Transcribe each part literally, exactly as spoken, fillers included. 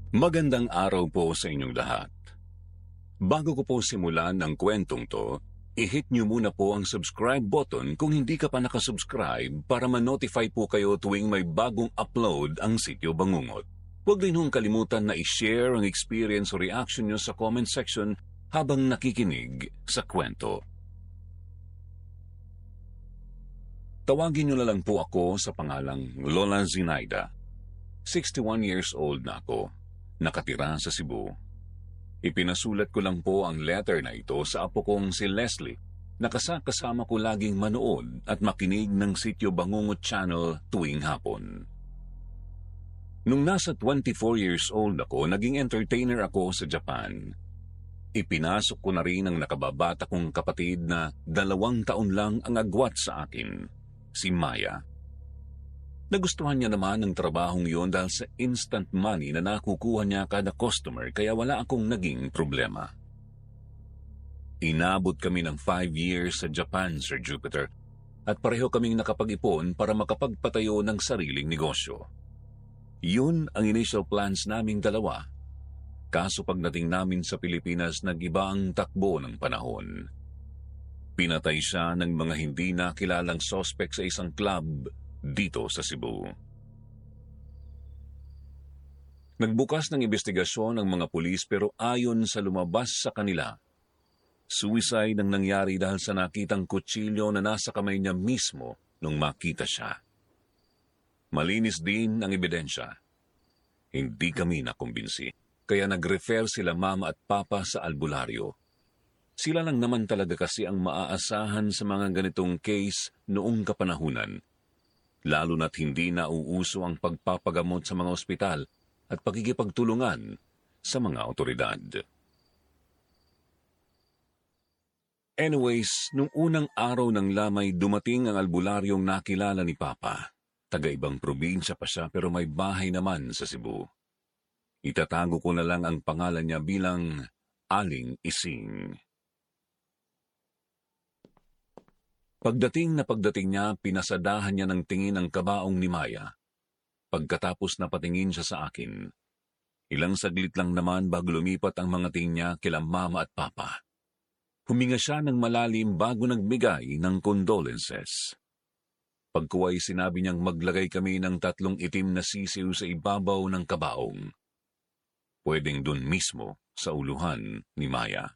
Magandang araw po sa inyong lahat. Bago ko po simulan ang kwentong to, i-hit niyo muna po ang subscribe button kung hindi ka pa nakasubscribe para ma-notify po kayo tuwing may bagong upload ang Sityo Bangungot. Huwag din hong kalimutan na i-share ang experience o reaction niyo sa comment section habang nakikinig sa kwento. Tawagin niyo na lang po ako sa pangalang Lola Zinaida. sixty-one years old na ako. Nakatira sa Cebu. Ipinasulat ko lang po ang letter na ito sa apo kong si Leslie na kasama ko laging manood at makinig ng Sityo Bangungot Channel tuwing hapon. Nung nasa twenty-four years old ako, naging entertainer ako sa Japan. Ipinasok ko na rin ang nakababata kong kapatid na dalawang taon lang ang agwat sa akin, si Maya. Nagustuhan niya naman ang trabahong yon dahil sa instant money na nakukuha niya kada customer kaya wala akong naging problema. Inabot kami ng five years sa Japan, Sir Jupiter, at pareho kaming nakapag-ipon para makapagpatayo ng sariling negosyo. Yun ang initial plans naming dalawa. Kaso pagdating namin sa Pilipinas, nag-iba ang takbo ng panahon. Pinatay siya ng mga hindi nakilalang sospek sa isang club dito sa Cebu. Nagbukas ng investigasyon ang mga pulis pero ayon sa lumabas sa kanila, suicide ang nangyari dahil sa nakitang kutsilyo na nasa kamay niya mismo nung makita siya. Malinis din ang ebidensya. Hindi kami nakumbinsi, kaya nag-refer sila mama at papa sa albularyo. Sila lang naman talaga kasi ang maaasahan sa mga ganitong case noong kapanahunan, lalo na't hindi na uuso ang pagpapagamot sa mga ospital at pagkikipagtulungan sa mga otoridad. Anyways, nung unang araw ng lamay, dumating ang albularyong nakilala ni Papa. Taga-ibang probinsya pa siya pero may bahay naman sa Cebu. Itatago ko na lang ang pangalan niya bilang Aling Ising. Pagdating na pagdating niya, pinasadahan niya ng tingin ang kabaong ni Maya. Pagkatapos na patingin siya sa akin, ilang saglit lang naman bago lumipat ang mga tingin niya kila mama at papa. Huminga siya ng malalim bago nagbigay ng condolences. Pagkuway sinabi niyang maglagay kami ng tatlong itim na sisiw sa ibabaw ng kabaong. Pwedeng dun mismo sa uluhan ni Maya.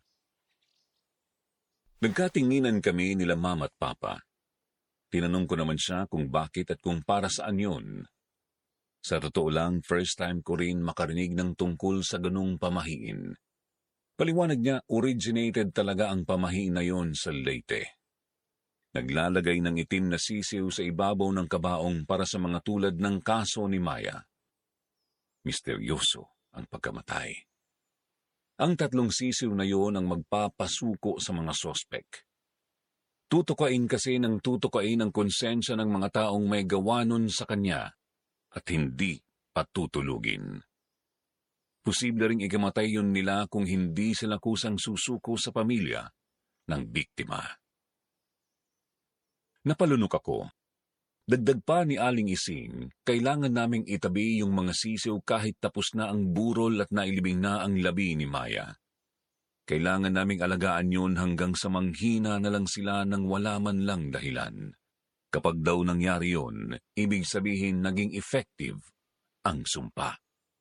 Nagkatinginan kami nila mama at papa. Tinanong ko naman siya kung bakit at kung para saan yun. Sa totoo lang, first time ko rin makarinig ng tungkol sa ganung pamahiin. Paliwanag niya, originated talaga ang pamahiin na yon sa Leyte. Naglalagay ng itim na sisiw sa ibabaw ng kabaong para sa mga tulad ng kaso ni Maya. Misteryoso ang pagkamatay. Ang tatlong sisiw na yon ang magpapasuko sa mga sospek. Tutukain kasi ng tutukain ang konsensya ng mga taong may gawa nun sa kanya at hindi patutulugin. Posible ring ikamatay yun nila kung hindi sila kusang susuko sa pamilya ng biktima. Napalunok ako. Dagdag pa ni Aling Ising, kailangan naming itabi yung mga sisiw kahit tapos na ang burol at nailibing na ang labi ni Maya. Kailangan naming alagaan yun hanggang sa manghina na lang sila nang wala man lang dahilan. Kapag daw nangyari yun, ibig sabihin naging effective ang sumpa.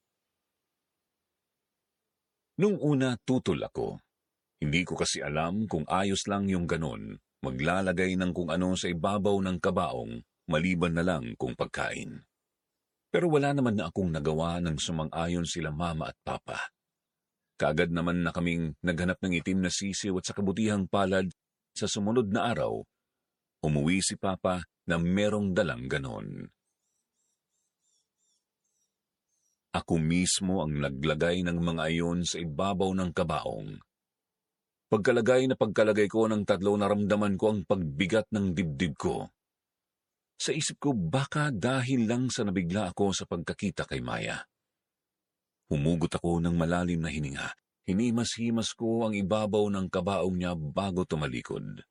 Nung una tutol ako. Hindi ko kasi alam kung ayos lang yung ganon, maglalagay ng kung ano sa ibabaw ng kabaong, maliban na lang kung pagkain. Pero wala naman na akong nagawa ng sumang-ayon sila mama at papa. Kaagad naman na kaming naghanap ng itim na sisiw at sa kabutihang palad, sa sumunod na araw, umuwi si papa na merong dalang ganon. Ako mismo ang naglagay ng mga ayon sa ibabaw ng kabaong. Pagkalagay na pagkalagay ko ng tatlo, naramdaman ko ang pagbigat ng dibdib ko. Sa isip ko, baka dahil lang sa nabigla ako sa pagkakita kay Maya. Humugot ako ng malalim na hininga. Hinimas-himas ko ang ibabaw ng kabaong niya bago tumalikod.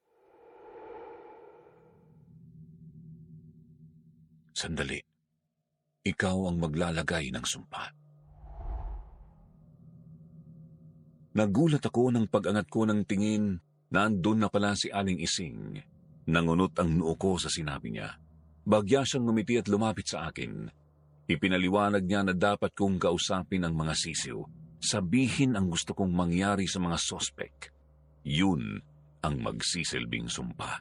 Sandali. Ikaw ang maglalagay ng sumpa. Nagulat ako nang pag-angat ko ng tingin na andun na pala si Aling Ising. Nangunot ang noo ko sa sinabi niya. Bagya siyang ngumiti at lumapit sa akin. Ipinaliwanag niya na dapat kong kausapin ang mga sisiw. Sabihin ang gusto kong mangyari sa mga sospek. Yun ang magsisilbing sumpa.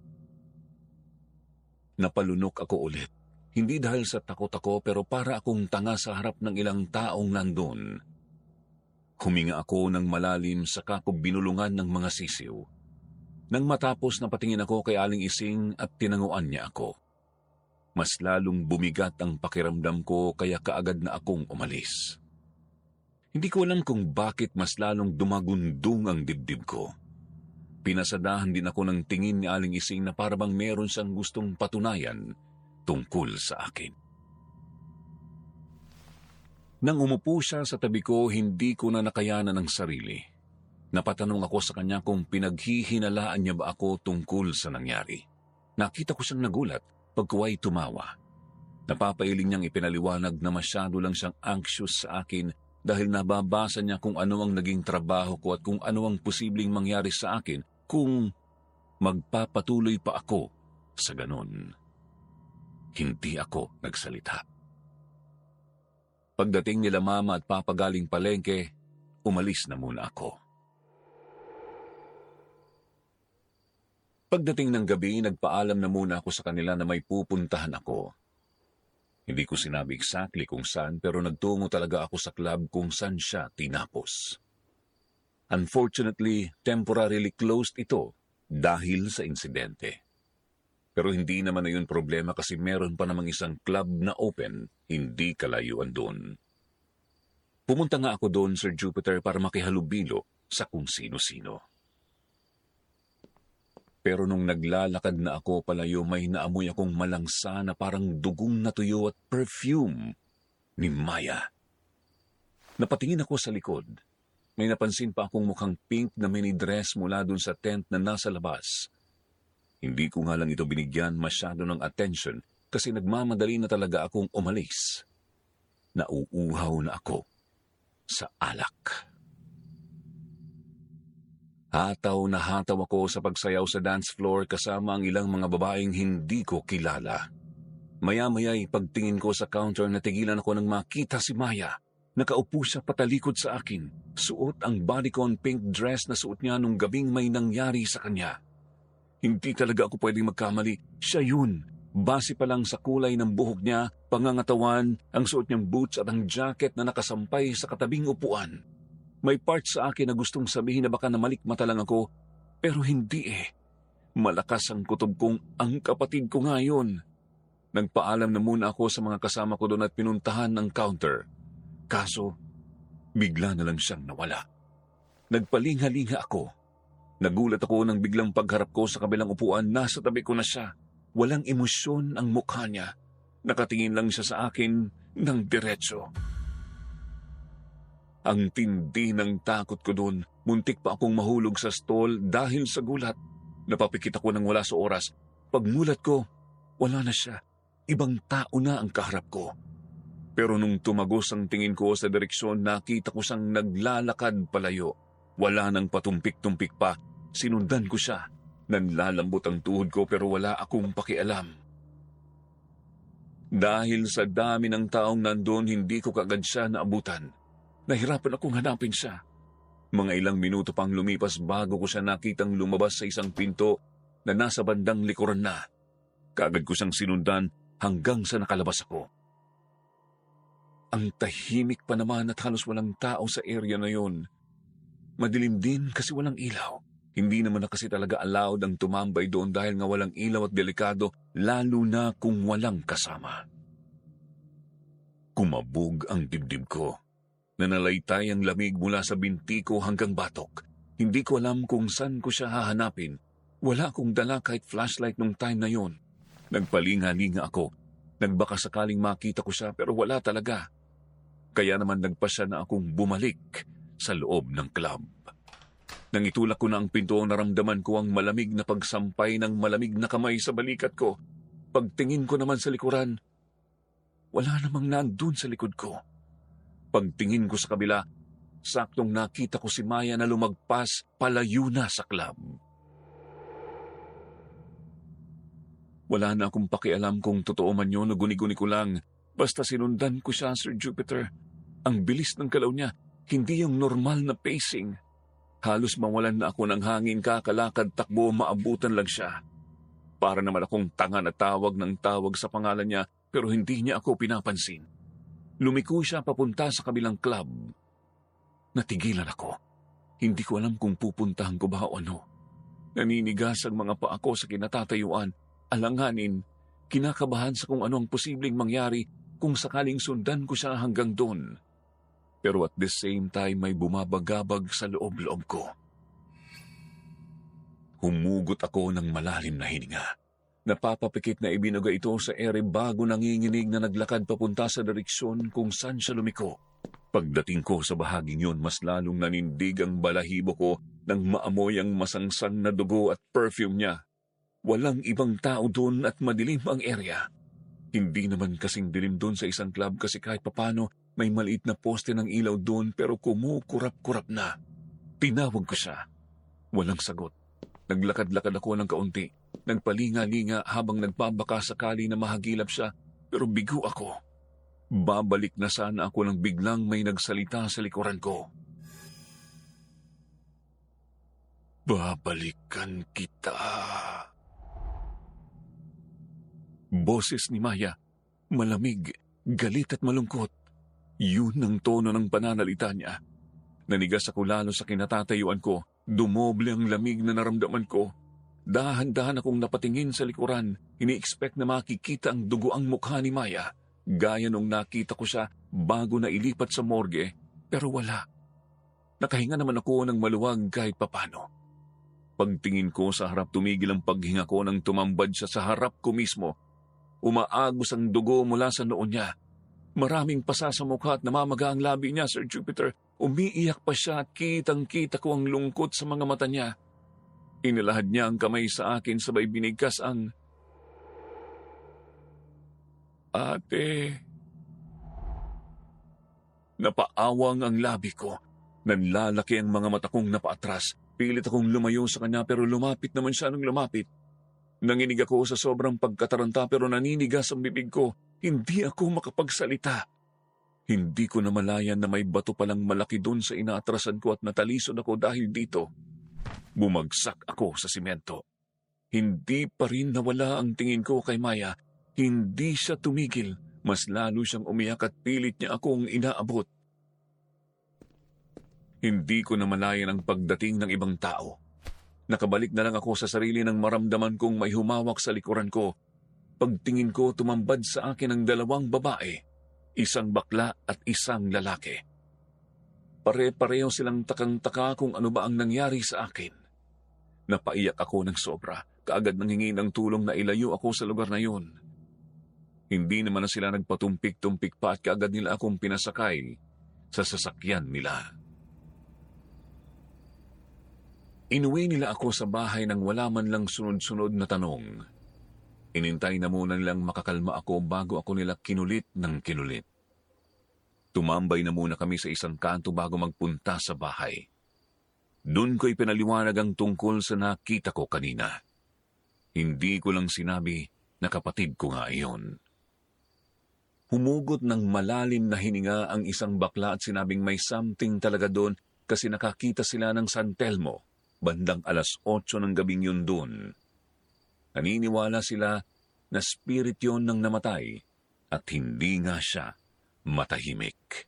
Napalunok ako ulit. Hindi dahil sa takot ako pero para akong tanga sa harap ng ilang taong nandun. Huminga ako ng malalim saka ko binulungan ng mga sisiw. Nang matapos napatingin ako kay Aling Ising at tinanguan niya ako. Mas lalong bumigat ang pakiramdam ko kaya kaagad na akong umalis. Hindi ko alam kung bakit mas lalong dumagundong ang dibdib ko. Pinasadahan din ako ng tingin ni Aling Ising na parabang meron siyang gustong patunayan tungkol sa akin. Nang umupo siya sa tabi ko, hindi ko na nakayanan ng sarili. Napatanong ako sa kanya kung pinaghihinalaan niya ba ako tungkol sa nangyari. Nakita ko siyang nagulat pagkuwa'y tumawa. Napapailing niyang ipinaliwanag na masyado lang siyang anxious sa akin dahil nababasa niya kung ano ang naging trabaho ko at kung ano ang posibleng mangyari sa akin kung magpapatuloy pa ako sa ganon. Hindi ako nagsalita. Pagdating nila mama at papa galing palengke, umalis na muna ako. Pagdating ng gabi, nagpaalam na muna ako sa kanila na may pupuntahan ako. Hindi ko sinabi exactly kung saan pero nagtungo talaga ako sa club kung saan siya tinapos. Unfortunately, temporarily closed ito dahil sa insidente. Pero hindi naman na yun problema kasi meron pa namang isang club na open, hindi kalayuan doon. Pumunta nga ako doon, Sir Jupiter, para makihalubilo sa kung sino-sino. Pero nung naglalakad na ako palayo, may naamoy akong malangsa na parang dugong na tuyo at perfume ni Maya. Napatingin ako sa likod. May napansin pa akong mukhang pink na mini dress mula dun sa tent na nasa labas. Hindi ko nga lang ito binigyan masyado ng attention kasi nagmamadali na talaga akong umalis. Nauuhaw na ako sa alak. Hataw na hataw ako sa pagsayaw sa dance floor kasama ang ilang mga babaeng hindi ko kilala. Maya-maya'y pagtingin ko sa counter na tigilan ako nang makita si Maya. Nakaupo siya patalikod sa akin. Suot ang bodycon pink dress na suot niya nung gabing may nangyari sa kanya. Hindi talaga ako pwedeng magkamali. Siya yun. Base pa lang sa kulay ng buhok niya, pangangatawan, ang suot niyang boots at ang jacket na nakasampay sa katabing upuan. May part sa akin na gustong sabihin na baka namalikmata lang ako, pero hindi eh. Malakas ang kutob kong ang kapatid ko nga yun. Nagpaalam na muna ako sa mga kasama ko doon at pinuntahan ng counter. Kaso, bigla na lang siyang nawala. Nagpalinga-linga ako. Nagulat ako nang biglang pagharap ko sa kabilang upuan, nasa tabi ko na siya. Walang emosyon ang mukha niya. Nakatingin lang siya sa akin ng diretso. Ang tindi ng takot ko doon, muntik pa akong mahulog sa stall dahil sa gulat. Napapikit ako nang wala sa oras. Pagmulat ko, wala na siya. Ibang tao na ang kaharap ko. Pero nung tumagos ang tingin ko sa direksyon, nakita ko siyang naglalakad palayo. Wala nang patumpik-tumpik pa. Sinundan ko siya. Nanlalambot ang tuhod ko pero wala akong pakialam. Dahil sa dami ng taong nandun, hindi ko kaagad siya naabutan. Nahirapan akong hanapin siya. Mga ilang minuto pang lumipas bago ko siya nakitang lumabas sa isang pinto na nasa bandang likuran na. Kaagad ko siyang sinundan hanggang sa nakalabas ako. Ang tahimik pa naman at halos walang tao sa area na yon. Madilim din kasi walang ilaw. Hindi naman na kasi talaga allowed ang tumambay doon dahil nga walang ilaw at delikado, lalo na kung walang kasama. Kumabog ang dibdib ko. Nanalaytay ang lamig mula sa binti ko hanggang batok. Hindi ko alam kung saan ko siya hahanapin. Wala akong dala kahit flashlight nung time na yon. Nagpalinga-linga ako. Nagbaka sakaling makita ko siya pero wala talaga. Kaya naman nagpasya na akong bumalik sa loob ng club. Nang itulak ko na ang pinto, naramdaman ko ang malamig na pagsampay ng malamig na kamay sa balikat ko. Pagtingin ko naman sa likuran, wala namang nandun sa likod ko. Pagtingin ko sa kabila, saktong nakita ko si Maya na lumagpas palayo na sa club. Wala na akong pakialam kung totoo man yun o guni-guni ko lang. Basta sinundan ko siya, Sir Jupiter. Ang bilis ng galaw niya, hindi yung normal na pacing. Halos mawalan na ako ng hangin, kakalakad, takbo, maabutan lang siya. Para naman akong tanga na tawag ng tawag sa pangalan niya pero hindi niya ako pinapansin. Lumiko siya papunta sa kabilang club. Natigilan ako. Hindi ko alam kung pupuntahan ko ba o ano. Naninigas ang mga paa ko sa kinatatayuan. Alanganin, kinakabahan sa kung ano ang posibleng mangyari kung sakaling sundan ko siya hanggang doon. Pero at the same time may bumabagabag sa loob-loob ko. Humugot ako ng malalim na hininga. Napapapikit na ibinuga ito sa ere bago nanginginig na naglakad papunta sa direksyon kung saan siya lumiko. Pagdating ko sa bahaging yun, mas lalong nanindig ang balahibo ko nang maamoy ang masangsang na dugo at perfume niya. Walang ibang tao doon at madilim ang area. Hindi naman kasing dilim doon sa isang club kasi kahit papano may maliit na poste ng ilaw doon pero kumukurap-kurap na. Tinawag ko siya. Walang sagot. Naglakad-lakad ako ng kaunti. Nagpalinga-linga habang nagpabaka sakali na mahagilap siya pero bigo ako. Babalik na sana ako nang biglang may nagsalita sa likuran ko. Babalikan kita. Boses ni Maya, malamig, galit at malungkot. Yun ang tono ng pananalita niya. Nanigas ako lalo sa kinatatayuan ko. Dumoble ang lamig na naramdaman ko. Dahan-dahan akong napatingin sa likuran. Ini-expect na makikita ang dugoang mukha ni Maya. Gaya nung nakita ko siya bago na ilipat sa morgue. Pero wala. Nakahinga naman ako ng maluwag kahit papano. Pagtingin ko sa harap, tumigil ang paghinga ko nang tumambad siya sa harap ko mismo. Umaagos ang dugo mula sa noon niya. Maraming pasa sa mukha at namamaga ang labi niya, Sir Jupiter. Umiiyak pa siya at kitang-kita ko ang lungkot sa mga mata niya. Inilahad niya ang kamay sa akin sabay binigkas ang... Ate... Napaawang ang labi ko. Nanlalaki ang mga mata kong napaatras. Pilit akong lumayo sa kanya pero lumapit naman siya nung lumapit. Nanginig ako sa sobrang pagkataranta pero naninigas ang bibig ko. Hindi ako makapagsalita. Hindi ko namalayan na may bato palang malaki doon sa inaatrasan ko at natalisod ako dahil dito. Bumagsak ako sa simento. Hindi pa rin nawala ang tingin ko kay Maya. Hindi siya tumigil. Mas lalo siyang umiyak at pilit niya akong inaabot. Hindi ko namalayan ang pagdating ng ibang tao. Nakabalik na lang ako sa sarili nang maramdaman kong may humawak sa likuran ko. Pagtingin ko, tumambad sa akin ang dalawang babae, isang bakla at isang lalaki. Pare-pareho silang takang-taka kung ano ba ang nangyari sa akin. Napaiyak ako ng sobra, kaagad nanghingi ng tulong na ilayo ako sa lugar na yun. Hindi naman na sila nagpatumpik-tumpik pa at kaagad nila akong pinasakay sa sasakyan nila. Inuwi nila ako sa bahay nang wala man lang sunod-sunod na tanong. Inintay na muna nilang makakalma ako bago ako nila kinulit ng kinulit. Tumambay na muna kami sa isang kanto bago magpunta sa bahay. Doon ko ipinaliwanag ang tungkol sa nakita ko kanina. Hindi ko lang sinabi na kapatid ko nga iyon. Humugot ng malalim na hininga ang isang bakla at sinabing may something talaga doon kasi nakakita sila ng San Telmo. Bandang alas otso ng gabing yun doon. Naniniwala sila na spirit yon ng namatay at hindi nga siya matahimik.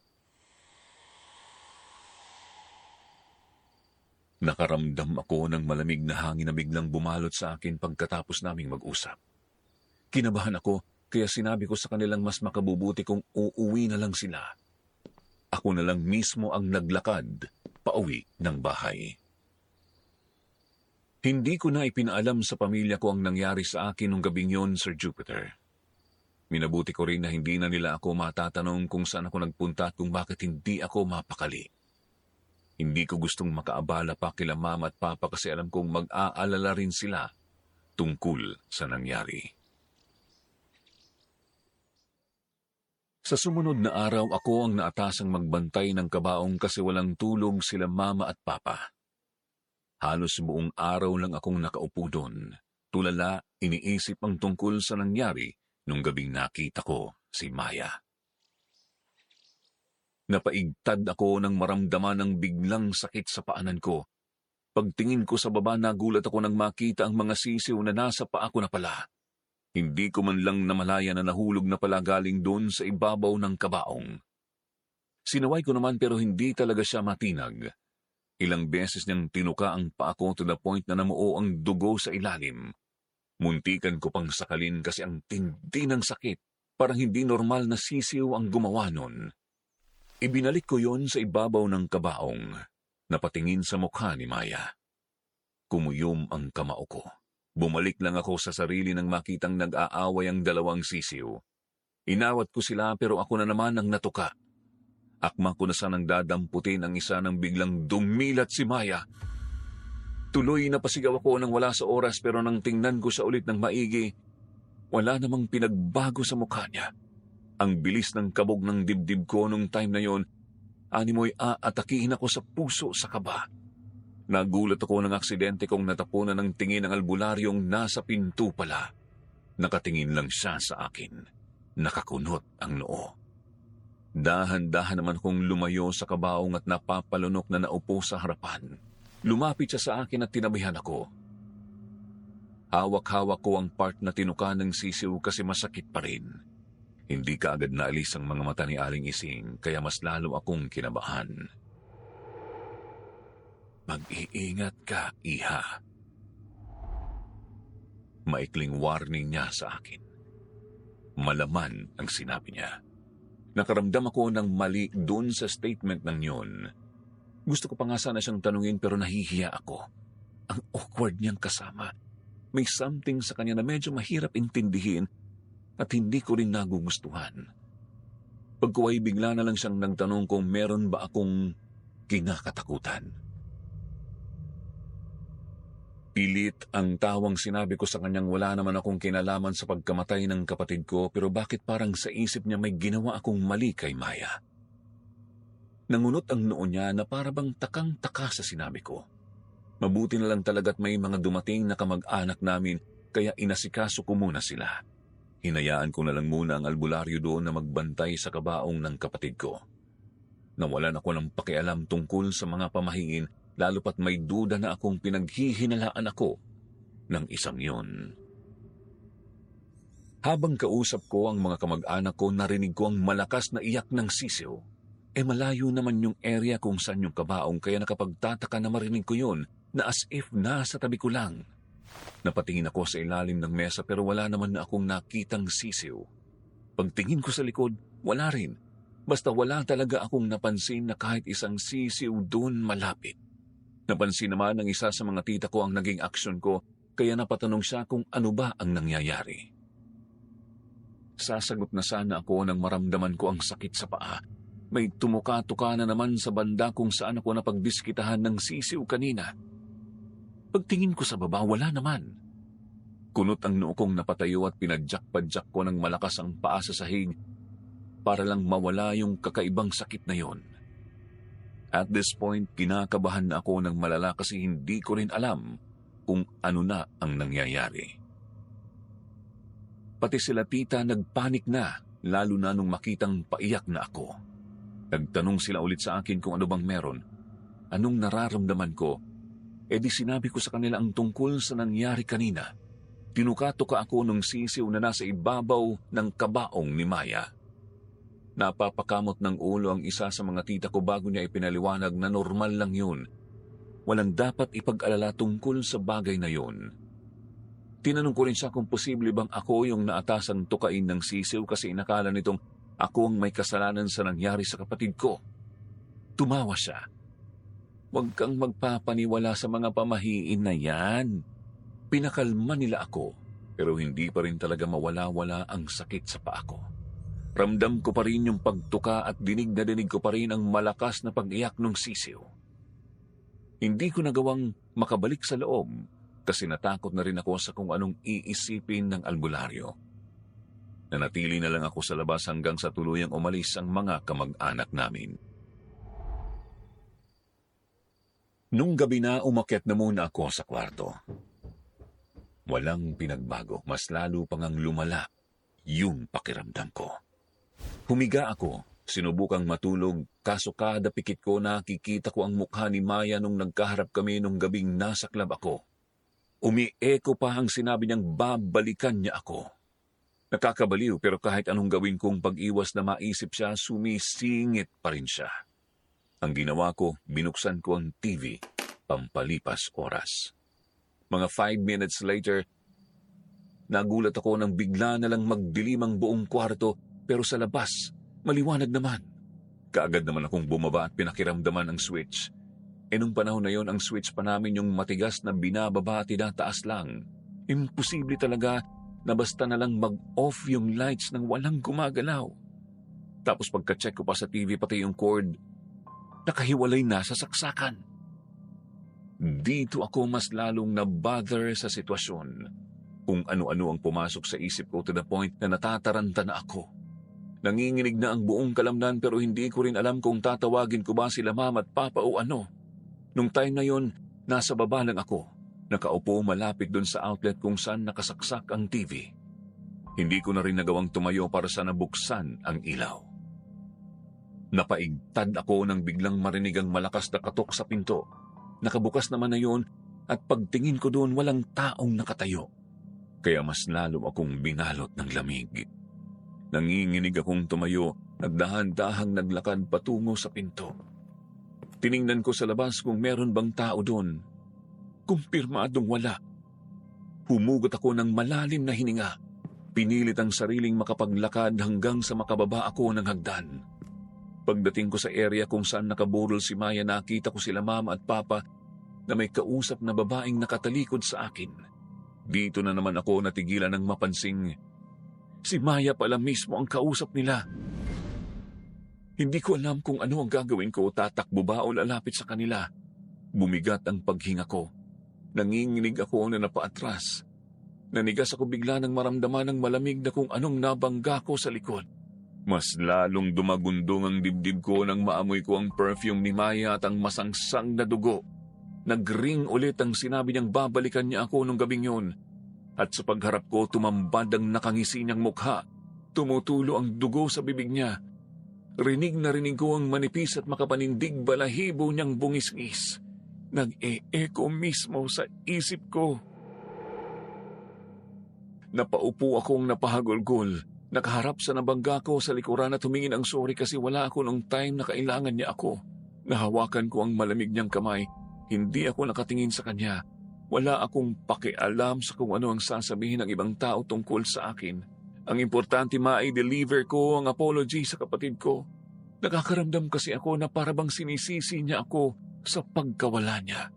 Nakaramdam ako ng malamig na hangin na biglang bumalot sa akin pagkatapos naming mag-usap. Kinabahan ako kaya sinabi ko sa kanilang mas makabubuti kung uuwi na lang sila. Ako na lang mismo ang naglakad pauwi ng bahay. Hindi ko na ipinaalam sa pamilya ko ang nangyari sa akin nung gabing yon, Sir Jupiter. Minabuti ko rin na hindi na nila ako matatanong kung saan ako nagpunta at kung bakit hindi ako mapakali. Hindi ko gustong makaabala pa kila mama at papa kasi alam kong mag-aalala rin sila tungkol sa nangyari. Sa sumunod na araw, ako ang naatasang magbantay ng kabaong kasi walang tulog sila mama at papa. Halos buong araw lang akong nakaupo doon. Tulala, iniisip ang tungkol sa nangyari nung gabing nakita ko si Maya. Napaigtad ako nang maramdaman ng biglang sakit sa paanan ko. Pagtingin ko sa baba, nagulat ako nang makita ang mga sisiw na nasa paa ko na pala. Hindi ko man lang namalaya na nahulog na pala galing doon sa ibabaw ng kabaong. Sinaway ko naman pero hindi talaga siya matinag. Ilang beses niyang tinuka ang paa ko to the point na namuo ang dugo sa ilalim. Muntikan ko pang sakalin kasi ang tindi ng sakit. Parang hindi normal na sisiw ang gumawa nun. Ibinalik ko yon sa ibabaw ng kabaong. Napatingin sa mukha ni Maya. Kumuyom ang kamao ko. Bumalik lang ako sa sarili nang makitang nag-aaway ang dalawang sisiw. Inawat ko sila pero ako na naman ang natuka. Akma ko na sanang dadamputin ang isa nang biglang dumilat si Maya. Tuloy na pasigaw ako nang wala sa oras pero nang tingnan ko sa ulit ng maigi, wala namang pinagbago sa mukha niya. Ang bilis ng kabog ng dibdib ko nung time na yon, animoy aatakihin ako sa puso sa kaba. Nagulat ako ng aksidente kong natapunan ng tingin ng albularyong nasa pinto pala. Nakatingin lang siya sa akin. Nakakunot ang noo. Dahan-dahan naman kong lumayo sa kabaong at napapalunok na naupo sa harapan. Lumapit siya sa akin at tinabihan ako. Hawak-hawak ko ang part na tinuka ng sisiw kasi masakit pa rin. Hindi ka agad naalis ang mga mata ni Aling Ising kaya mas lalo akong kinabahan. Mag-iingat ka, iha. Maikling warning niya sa akin. Malaman ang sinabi niya. Nakaramdam ako ng mali doon sa statement ng yun. Gusto ko pa nga sana siyang tanungin pero nahihiya ako. Ang awkward niyang kasama. May something sa kanya na medyo mahirap intindihin at hindi ko rin nagugustuhan. Pagkuway bigla na lang siyang nagtanong kung meron ba akong kinakatakutan. Pilit ang tawang sinabi ko sa kanyang wala naman akong kinalaman sa pagkamatay ng kapatid ko pero bakit parang sa isip niya may ginawa akong mali kay Maya. Nangunot ang noo niya na parabang takang-taka sa sinabi ko. Mabuti na lang talaga't may mga dumating na kamag-anak namin kaya inasikaso ko muna sila. Hinayaan ko na lang muna ang albularyo doon na magbantay sa kabaong ng kapatid ko. Nawalan ako ng pakialam tungkol sa mga pamahingin lalo pat may duda na akong pinaghihinalaan ako ng isang yun. Habang kausap ko ang mga kamag-anak ko, narinig ko ang malakas na iyak ng sisiw. E malayo naman yung area kung saan yung kabaong kaya nakapagtataka na marinig ko yun na as if nasa tabi ko lang. Napatingin ako sa ilalim ng mesa pero wala naman na akong nakitang sisiw. Pagtingin ko sa likod, wala rin. Basta wala talaga akong napansin na kahit isang sisiw doon malapit. Napansin naman ng isa sa mga tita ko ang naging aksyon ko, kaya napatanong siya kung ano ba ang nangyayari. Sasagot na sana ako nang maramdaman ko ang sakit sa paa. May tumuka-tuka na naman sa banda kung saan ako napagdiskitahan ng sisiw kanina. Pagtingin ko sa baba, wala naman. Kunot ang noo kong napatayo at pinadyak-padyak ko ng malakas ang paa sa sahig para lang mawala yung kakaibang sakit na yon. At this point, kinakabahan na ako ng malala kasi hindi ko rin alam kung ano na ang nangyayari. Pati sila tita nagpanik na, lalo na nung makitang paiyak na ako. Nagtanong sila ulit sa akin kung ano bang meron. Anong nararamdaman ko? E di sinabi ko sa kanila ang tungkol sa nangyari kanina. Tinuka-tuka ako nung sisiw na nasa ibabaw ng kabaong ni Maya. Napapakamot ng ulo ang isa sa mga tita ko bago niya ipinaliwanag na normal lang yun. Walang dapat ipag-alala tungkol sa bagay na yun. Tinanong ko rin siya kung posible bang ako yung naatasang tukain ng sisiw kasi inakala nitong ako ang may kasalanan sa nangyari sa kapatid ko. Tumawa siya. Huwag kang magpapaniwala sa mga pamahiin na yan. Pinakalma nila ako, pero hindi pa rin talaga mawala-wala ang sakit sa paa ko. Ramdam ko pa rin yung pagtuka at dinig na dinig ko pa rin ang malakas na pag-iyak ng sisiw. Hindi ko nagawang makabalik sa loob kasi natakot na rin ako sa kung anong iisipin ng albularyo. Nanatili na lang ako sa labas hanggang sa tuluyang umalis ang mga kamag-anak namin. Nung gabi na, umakyat na muna ako sa kwarto. Walang pinagbago, mas lalo pang ang lumala yung pakiramdam ko. Humiga ako, sinubukang matulog, kaso kada pikit ko nakikita ko ang mukha ni Maya nung nagkaharap kami nung gabing nasa club ako. Umi-echo pa ang sinabi niyang babalikan niya ako. Nakakabaliw pero kahit anong gawin kong pag-iwas na maisip siya, sumisingit pa rin siya. Ang ginawa ko, binuksan ko ang T V, pampalipas oras. Mga five minutes later, nagulat ako nang bigla na lang magdilim ang buong kwarto pero sa labas, maliwanag naman. Kaagad naman akong bumaba at pinakiramdaman ang switch. E nung panahon na yon, ang switch pa namin yung matigas na binababa at tinataas lang. Imposible talaga na basta na lang mag-off yung lights nang walang gumagalaw. Tapos pagka-check ko pa sa T V pati yung cord, nakahiwalay na sa saksakan. Dito ako mas lalong na-bother sa sitwasyon. Kung ano-ano ang pumasok sa isip ko to the point na natataranta na ako. Nanginginig na ang buong kalamnan pero hindi ko rin alam kung tatawagin ko ba sila mama at papa o ano. Nung time na yon, nasa baba lang ako. Nakaupo malapit dun sa outlet kung saan nakasaksak ang T V. Hindi ko na rin nagawang tumayo para sa nabuksan ang ilaw. Napaigtad ako nang biglang marinig ang malakas na katok sa pinto. Nakabukas naman na yun at pagtingin ko doon walang taong nakatayo. Kaya mas lalo akong binalot ng lamig. Nanginginig akong tumayo at dahan-dahang naglakad patungo sa pinto. Tiningnan ko sa labas kung meron bang tao doon. Kumpirmadong wala. Humugot ako ng malalim na hininga. Pinilit ang sariling makapaglakad hanggang sa makababa ako ng hagdan. Pagdating ko sa area kung saan nakaburol si Maya, nakita ko sila mama at papa na may kausap na babaeng nakatalikod sa akin. Dito na naman ako natigilan ng mapansing si Maya pala mismo ang kausap nila. Hindi ko alam kung ano ang gagawin ko, tatakbo ba o lalapit sa kanila. Bumigat ang paghinga ko. Nanginginig ako na napaatras. Nanigas ako bigla nang maramdaman ng malamig na kung anong nabangga ko sa likod. Mas lalong dumagundong ang dibdib ko nang maamoy ko ang perfume ni Maya at ang masangsang na dugo. Nagring ulit ang sinabi niyang babalikan niya ako nung gabing yun. At sa pagharap ko, tumambad ang nakangisi niyang mukha. Tumutulo ang dugo sa bibig niya. Rinig na rinig ko ang manipis at makapanindig balahibo niyang bungis-ngis. Nag-e-echo mismo sa isip ko. Napaupo akong napahagulgol. Nakaharap sa nabangga ko sa likuran at humingin ang sorry kasi wala ako nung time na kailangan niya ako. Nahawakan ko ang malamig niyang kamay. Hindi ako nakatingin sa kanya. Wala akong pakialam sa kung ano ang sasabihin ng ibang tao tungkol sa akin. Ang importante ma-deliver ko ang apology sa kapatid ko. Nakakaramdam kasi ako na parabang sinisisi niya ako sa pagkawala niya.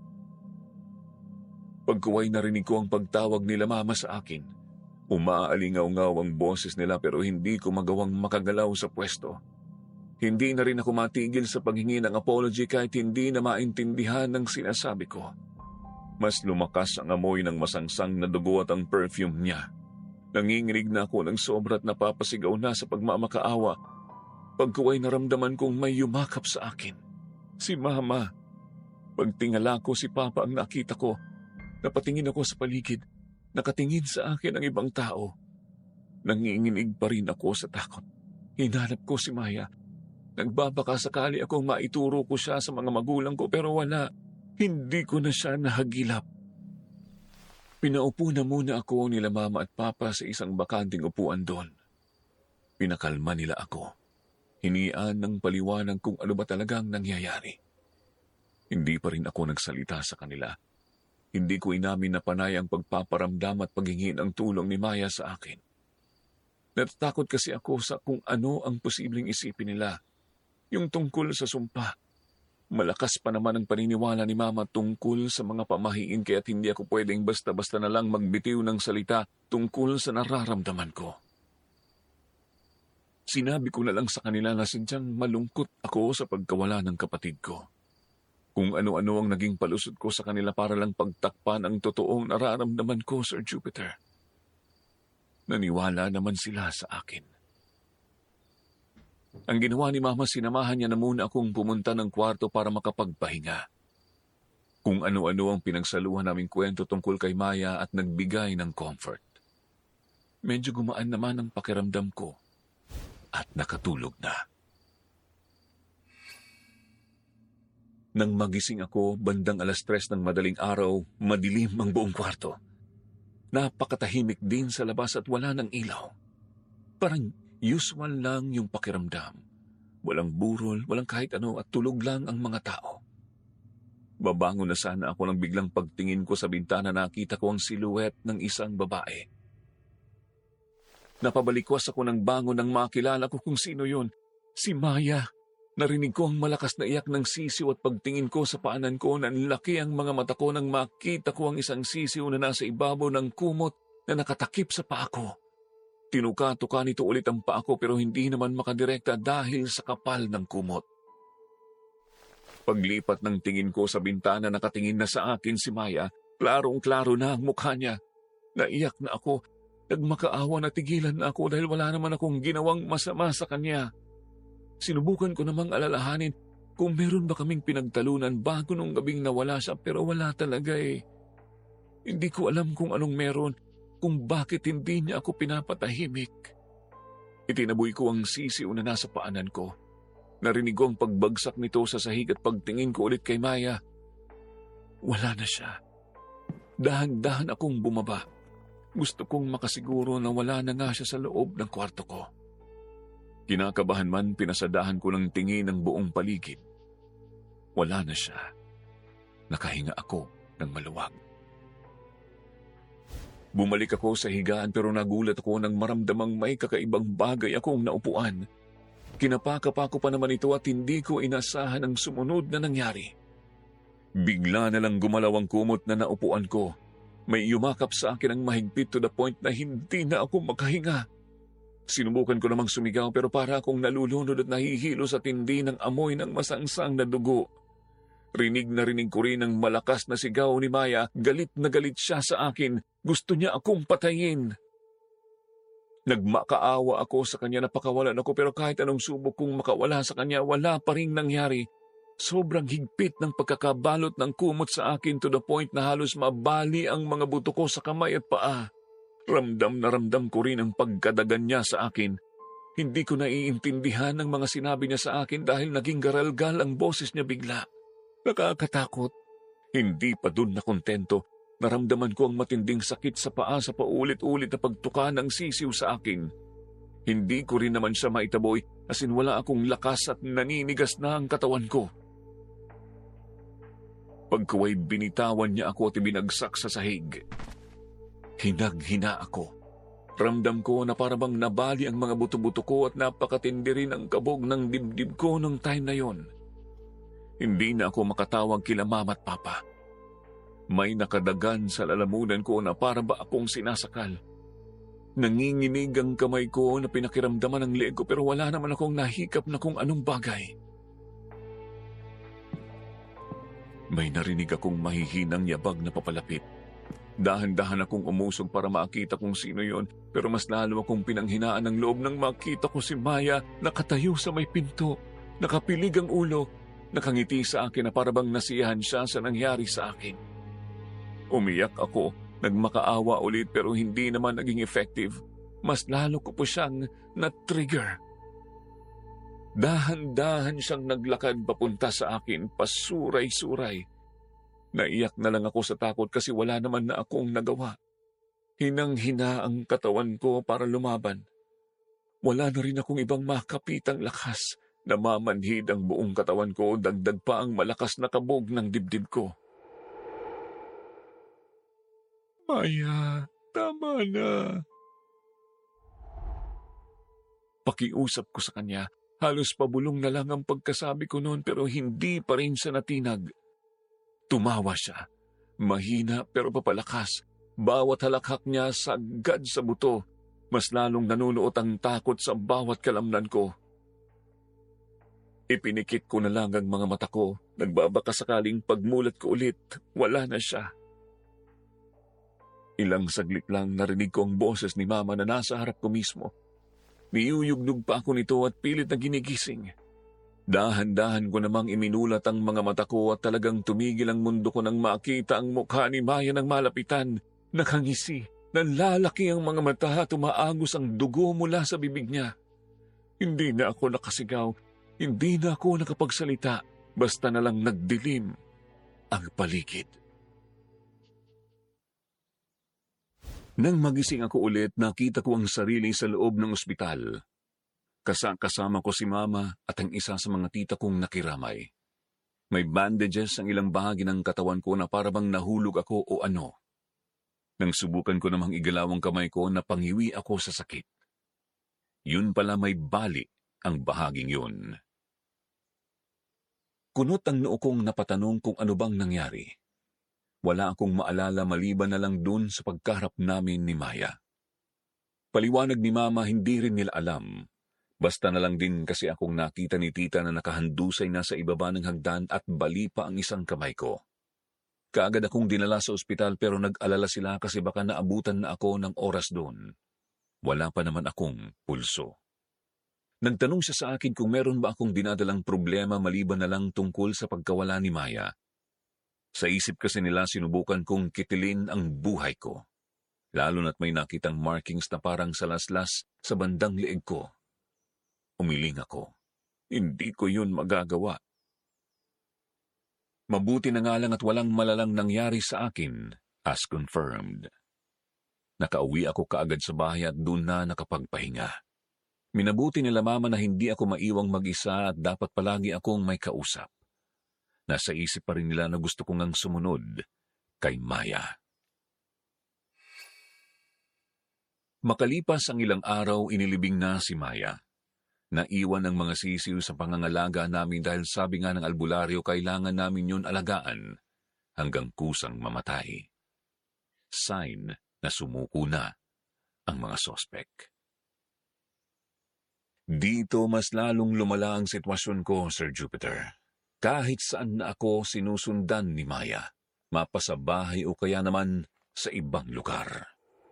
Pagkuway narinig ko ang pagtawag nila mama sa akin. Umaalingaw-ngaw ang boses nila pero hindi ko magawang makagalaw sa pwesto. Hindi na rin ako matigil sa paghingi ng apology kahit hindi na maintindihan ng sinasabi ko. Mas lumakas ang amoy ng masangsang na dugo at ang perfume niya. Nanginginig na ako ng sobra at napapasigaw na sa pagmamakaawa. Pagkuway naramdaman kong may yumakap sa akin. Si Mama. Pagtingala ko si Papa ang nakita ko. Napatingin ako sa paligid. Nakatingin sa akin ang ibang tao. Nanginginig pa rin ako sa takot. Hinanap ko si Maya. Nagbabaka sakali akong maituro ko siya sa mga magulang ko pero wala. Hindi ko na siya nahagilap. Pinaupo na muna ako nila Mama at Papa sa isang bakanting upuan doon. Pinakalma nila ako. Hinian ng paliwanag kung ano ba talagang nangyayari. Hindi pa rin ako nagsalita sa kanila. Hindi ko inamin na panay ang pagpaparamdam at paghingi ng tulong ni Maya sa akin. Natatakot kasi ako sa kung ano ang posibleng isipin nila. Yung tungkol sa sumpa. Malakas pa naman ang paniniwala ni Mama tungkol sa mga pamahiin kaya't hindi ako pwedeng basta-basta na lang magbitiw ng salita tungkol sa nararamdaman ko. Sinabi ko na lang sa kanila na sadyang malungkot ako sa pagkawala ng kapatid ko. Kung ano-ano ang naging palusot ko sa kanila para lang pagtakpan ang totoong nararamdaman ko, Sir Jupiter. Naniwala naman sila sa akin. Ang ginawa ni Mama, sinamahan niya na muna akong pumunta ng kwarto para makapagpahinga. Kung ano-ano ang pinagsaluhan naming kwento tungkol kay Maya at nagbigay ng comfort. Medyo gumaan naman ang pakiramdam ko at nakatulog na. Nang magising ako, bandang alas tres ng madaling araw, madilim ang buong kwarto. Napakatahimik din sa labas at wala ng ilaw. Parang usual lang yung pakiramdam. Walang burol, walang kahit ano at tulog lang ang mga tao. Babangon na sana ako nang biglang pagtingin ko sa bintana, nakita ko ang silhouette ng isang babae. Napabalikwas ako ng bangon nang makilala ko kung sino yun. Si Maya. Narinig ko ang malakas na iyak ng sisiw at pagtingin ko sa paanan ko, nanlaki ang mga mata ko nang makita ko ang isang sisiw na nasa ibabaw ng kumot na nakatakip sa paa ko. Tinuka-tuka nito ulit ang paa ko pero hindi naman makadirekta dahil sa kapal ng kumot. Paglipat ng tingin ko sa bintana, nakatingin na sa akin si Maya. Klarong-klaro na ang mukha niya. Naiyak na ako. Nagmakaawa na tigilan na ako dahil wala naman akong ginawang masama sa kanya. Sinubukan ko namang alalahanin kung meron ba kaming pinagtalunan bago nung gabing nawala siya, pero wala talaga eh. Hindi ko alam kung anong meron, kung bakit hindi niya ako pinapatahimik. Itinaboy ko ang sisiw na nasa paanan ko. Narinig ko ang pagbagsak nito sa sahig at pagtingin ko ulit kay Maya. Wala na siya. Dahan-dahan akong bumaba. Gusto kong makasiguro na wala na nga siya sa loob ng kwarto ko. Kinakabahan man, pinasadahan ko ng tingin ang buong paligid. Wala na siya. Nakahinga ako ng maluwag. Bumalik ako sa higaan pero nagulat ako nang maramdamang may kakaibang bagay akong naupuan. Kinapakapa ko pa naman ito at hindi ko inasahan ang sumunod na nangyari. Bigla na lang gumalaw ang kumot na naupuan ko. May yumakap sa akin ang mahigpit to the point na hindi na ako makahinga. Sinubukan ko namang sumigaw pero para akong nalulunod at nahihilo sa tindi ng amoy ng masangsang na dugo. Rinig na rinig ko rin ang malakas na sigaw ni Maya. Galit na galit siya sa akin. Gusto niya akong patayin. Nagmakaawa ako sa kanya, napakawalan ako pero kahit anong subok kong makawala sa kanya, wala pa rin nangyari. Sobrang higpit ng pagkakabalot ng kumot sa akin to the point na halos mabali ang mga buto ko sa kamay at paa. Ramdam na ramdam ko rin ang pagkadagan niya sa akin. Hindi ko naiintindihan ang mga sinabi niya sa akin dahil naging garalgal ang boses niya bigla. Nakakatakot. Hindi pa dun na kontento. Naramdaman ko ang matinding sakit sa paa sa paulit-ulit na pagtuka ng sisiw sa akin. Hindi ko rin naman siya maitaboy, as in wala akong lakas at naninigas na ang katawan ko. Pagkaway binitawan niya ako at ibinagsak sa sahig. Hinag-hina ako. Ramdam ko na parabang nabali ang mga buto-buto ko at napakatindi rin ang kabog ng dibdib ko nung time na yon. Hindi na ako makatawag kila Mama at Papa. May nakadagan sa lalamunan ko na para ba akong sinasakal. Nanginginig ang kamay ko na pinakiramdaman ng leeg ko pero wala naman akong nahikap na kung anong bagay. May narinig akong mahihinang yabag na papalapit. Dahan-dahan akong umusog para makita kung sino yon, pero mas lalo akong pinanghinaan ng loob nang makita ko si Maya nakatayo sa may pinto, nakapilig ang ulo, nakangiti sa akin na parabang nasiyahan siya sa nangyari sa akin. Umiyak ako, nagmakaawa ulit pero hindi naman naging effective. Mas lalo ko po siyang na-trigger. Dahan-dahan siyang naglakad papunta sa akin, pasuray-suray. Naiyak na lang ako sa takot kasi wala naman na akong nagawa. Hinang-hina ang katawan ko para lumaban. Wala na rin akong ibang makapitang lakas. Namamanhid ang buong katawan ko, dagdag pa ang malakas na kabog ng dibdib ko. Maya, tama na. Pakiusap ko sa kanya. Halos pabulong na lang ang pagkasabi ko noon pero hindi pa rin siya natinag. Tumawa siya. Mahina pero papalakas. Bawat halakhak niya sagad sa buto. Mas lalong nanunuot ang takot sa bawat kalamnan ko. Ipinikit ko na lang ang mga mata ko. Nagbabaka sakaling pagmulat ko ulit. Wala na siya. Ilang saglit lang narinig ko ang boses ni Mama na nasa harap ko mismo. Niyuyugnog pa ako nito at pilit na ginigising. Dahan-dahan ko namang iminulat ang mga mata ko at talagang tumigil ang mundo ko nang makita ang mukha ni Maya ng malapitan. Nakangisi, nanlalaki ang mga mata at umaagos ang dugo mula sa bibig niya. Hindi na ako nakasigaw, hindi na ako nakapagsalita, basta na lang nagdilim ang paligid. Nang magising ako ulit, nakita ko ang sarili sa loob ng ospital. Kasama ko si Mama at ang isa sa mga tita kong nakiramay. May bandages ang ilang bahagi ng katawan ko na parabang nahulog ako o ano. Nang subukan ko namang igalaw ang kamay ko, napangiwi ako sa sakit. Yun pala, may bali ang bahaging yun. Kunot ang noo kong napatanong kung ano bang nangyari. Wala akong maalala maliban na lang dun sa pagkaharap namin ni Maya. Paliwanag ni Mama, hindi rin nila alam. Basta na lang din kasi akong nakita ni tita na nakahandusay na sa ibaba ng hagdan at bali pa ang isang kamay ko. Kaagad akong dinala sa ospital pero nag-alala sila kasi baka naabutan na ako ng oras doon. Wala pa naman akong pulso. Nagtanong siya sa akin kung meron ba akong dinadalang problema maliban na lang tungkol sa pagkawala ni Maya. Sa isip kasi nila sinubukan kong kitilin ang buhay ko. Lalo na't may nakitang markings na parang salaslas sa bandang leeg ko. Umiling ako. Hindi ko yun magagawa. Mabuti na nga lang at walang malalang nangyari sa akin, as confirmed. Nakauwi ako kaagad sa bahay at doon na nakapagpahinga. Minabuti nila Mama na hindi ako maiwang mag-isa at dapat palagi akong may kausap. Nasa isip pa rin nila na gusto kong ang sumunod kay Maya. Makalipas ang ilang araw, inilibing na si Maya. Naiwan ang mga sisiw sa pangangalaga namin dahil sabi nga ng albularyo kailangan namin yun alagaan hanggang kusang mamatay. Sign na sumuko na ang mga sospek. Dito mas lalong lumala ang sitwasyon ko, Sir Jupiter. Kahit saan na ako sinusundan ni Maya, mapasa bahay o kaya naman sa ibang lugar.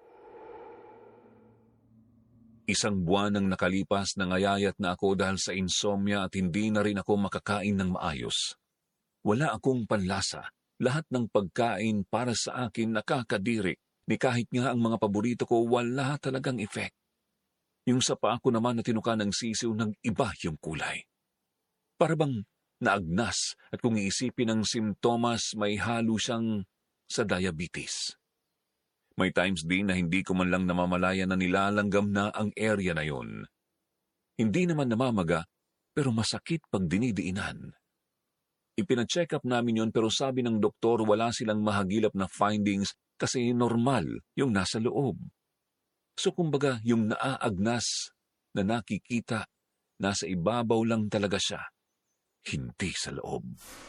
Isang buwan ang nakalipas na ngayayat na ako dahil sa insomnia at hindi na rin ako makakain ng maayos. Wala akong panlasa. Lahat ng pagkain para sa akin nakakadiri. Ni kahit nga ang mga paborito ko, wala talagang effect. Yung sa paa ko naman na tinuka ng sisiw, nag-iba yung kulay. Para bang naagnas at kung iisipin ang simptomas, may halo siyang sa diabetes. May times din na hindi ko man lang namamalaya na nilalanggam na ang area na yon. Hindi naman namamaga, pero masakit pag dinidiinan. Ipina-check up namin yon pero sabi ng doktor wala silang mahagilap na findings kasi normal yung nasa loob. So kumbaga yung naaagnas na nakikita, nasa ibabaw lang talaga siya. Hindi sa loob.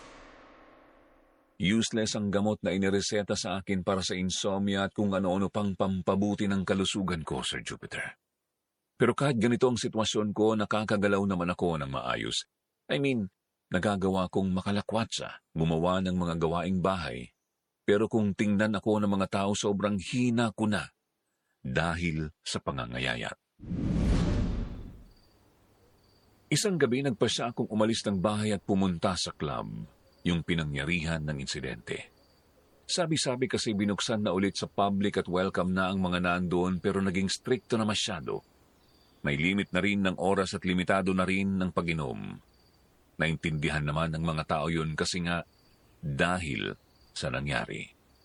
Useless ang gamot na inireseta sa akin para sa insomnia at kung ano-ano pang pampabuti ng kalusugan ko, Sir Jupiter. Pero kahit ganito ang sitwasyon ko, nakakagalaw naman ako ng maayos. I mean, nagagawa kong makalakwatsa, gumawa ng mga gawaing bahay. Pero kung tingnan ako ng mga tao, sobrang hina ko na dahil sa pangangayayat. Isang gabi nagpasya akong umalis ng bahay at pumunta sa club, yung pinangyarihan ng insidente. Sabi-sabi kasi binuksan na ulit sa public at welcome na ang mga nandoon pero naging stricto na masyado. May limit na rin ng oras at limitado na rin ng pag-inom. Naintindihan naman ng mga tao yun kasi nga dahil sa nangyari.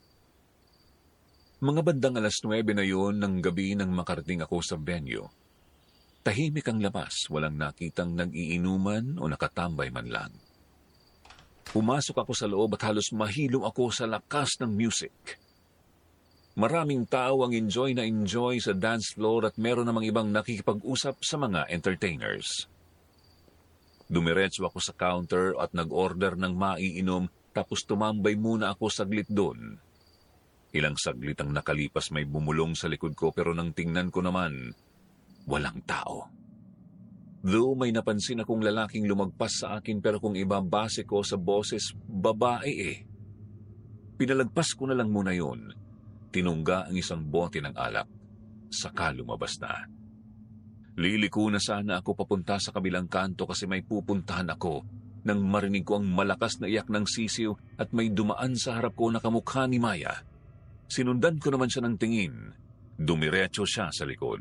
Mga bandang alas nuwebe na yun ng gabi nang makarating ako sa venue. Tahimik ang labas, walang nakitang nag-iinuman o nakatambay man lang. Pumasok ako sa loob at halos mahilo ako sa lakas ng music. Maraming tao ang enjoy na enjoy sa dance floor at meron namang ibang nakikipag-usap sa mga entertainers. Dumiretso ako sa counter at nag-order ng maiinom tapos tumambay muna ako saglit doon. Ilang saglit ang nakalipas may bumulong sa likod ko pero nang tingnan ko naman, walang tao. Though may napansin akong lalaking lumagpas sa akin pero kung ibabase ko sa boses, babae eh. Pinalagpas ko na lang muna yon. tinungga ang isang bote ng alak, saka lumabas na. Liliko na sana ako papunta sa kabilang kanto kasi may pupuntahan ako nang marinig ko ang malakas na iyak ng sisiw at may dumaan sa harap ko na kamukha ni Maya. Sinundan ko naman siya ng tingin. Dumiretso siya sa likod.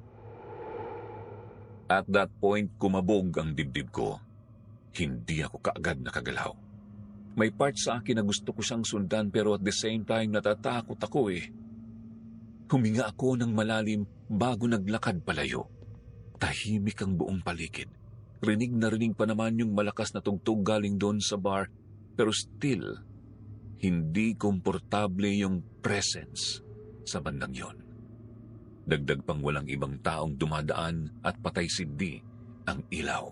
At that point, kumabog ang dibdib ko. Hindi ako kaagad nakagalaw. May part sa akin na gusto ko siyang sundan pero at the same time natatakot ako eh. Huminga ako ng malalim bago naglakad palayo. Tahimik ang buong paligid. Rinig na rinig pa naman yung malakas na tugtog galing doon sa bar pero still, hindi komportable yung presence sa bandang yon. Dagdag pang walang ibang taong dumadaan at patay sindi ang ilaw.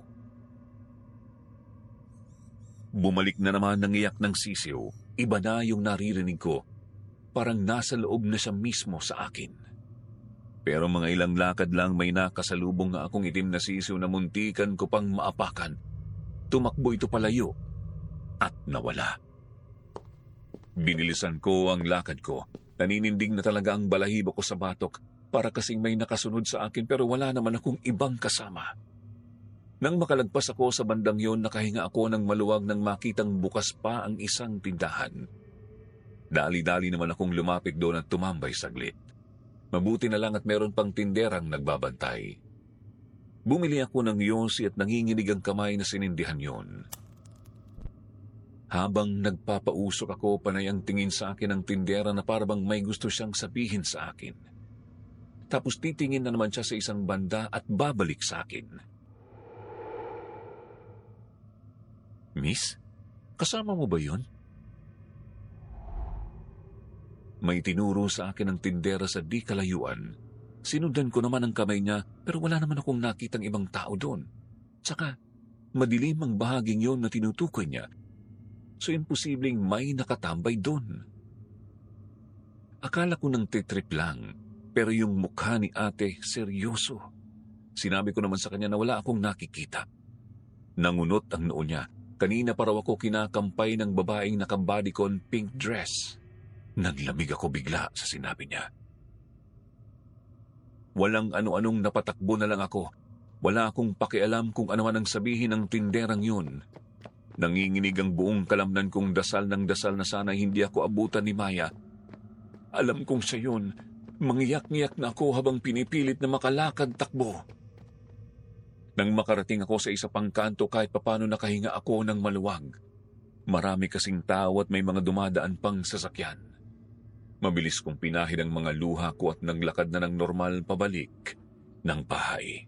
Bumalik na naman ng iyak ng sisiw. Iba na yung naririnig ko. Parang nasa loob na siya mismo sa akin. Pero mga ilang lakad lang may nakasalubong nga akong itim na sisiw na muntikan ko pang maapakan. Tumakbo ito palayo at nawala. Binilisan ko ang lakad ko. Naninindig na talaga ang balahibo ko sa batok para kasing may nakasunod sa akin pero wala naman akong ibang kasama. Nang makalagpas ako sa bandang yon, nakahinga ako ng maluwag nang makitang bukas pa ang isang tindahan. Dali-dali naman akong lumapit doon at tumambay saglit. Mabuti na lang at meron pang tinderang nagbabantay. Bumili ako ng yosi at nanginginig ang kamay na sinindihan yon. Habang nagpapausok ako, panay ang tingin sa akin ng tindera na parabang may gusto siyang sabihin sa akin. Tapos titingin na naman siya sa isang banda at babalik sa akin. Miss, kasama mo ba yun? May tinuro sa akin ang tindera sa di kalayuan. Sinundan ko naman ang kamay niya pero wala naman akong nakitang ibang tao doon. Tsaka, madilim ang bahaging yon na tinutukoy niya. So, imposibleng may nakatambay doon. Akala ko nang titrip lang, pero yung mukha ni ate seryoso. Sinabi ko naman sa kanya na wala akong nakikita. Nangunot ang noo niya. Kanina pa raw ako kinakampay ng babaeng nakabodycon pink dress. Naglamig ako bigla sa sinabi niya. Walang ano-anong napatakbo na lang ako. Wala akong pakialam kung ano man ang sabihin ng tinderang yun. Nanginginig ang buong kalamnan kong dasal ng dasal na sana hindi ako abutan ni Maya. Alam kong siya yun. Mangiyak-ngiyak na ako habang pinipilit na makalakad takbo. Nang makarating ako sa isa pang kanto kahit papano nakahinga ako ng maluwag. Marami kasing tao at may mga dumadaan pang sasakyan. Mabilis kong pinahid ang mga luha ko at naglakad na ng normal pabalik ng bahay.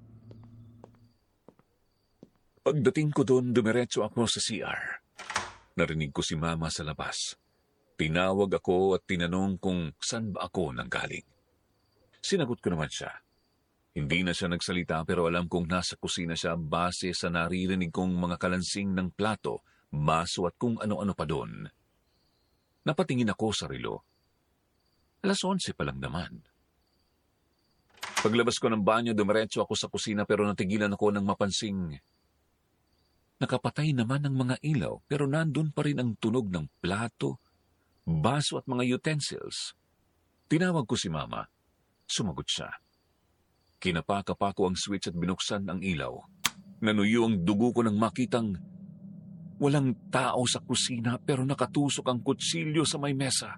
Pagdating ko doon, dumiretso ako sa C R. Narinig ko si Mama sa labas. Tinawag ako at tinanong kung saan ba ako nanggaling. Sinagot ko naman siya. Hindi na siya nagsalita pero alam kong nasa kusina siya base sa naririnig kong mga kalansing ng plato, baso at kung ano-ano pa doon. Napatingin ako sa relo. Alas onse pa lang naman. Paglabas ko ng banyo, dumiretso ako sa kusina pero natigilan ako ng mapansing. Nakapatay naman ang mga ilaw pero nandun pa rin ang tunog ng plato, baso at mga utensils. Tinawag ko si Mama. Sumagot siya. Kinapaka ko ang switch at binuksan ang ilaw. Nanuyo ang dugo ko nang makitang walang tao sa kusina pero nakatusok ang kutsilyo sa may mesa.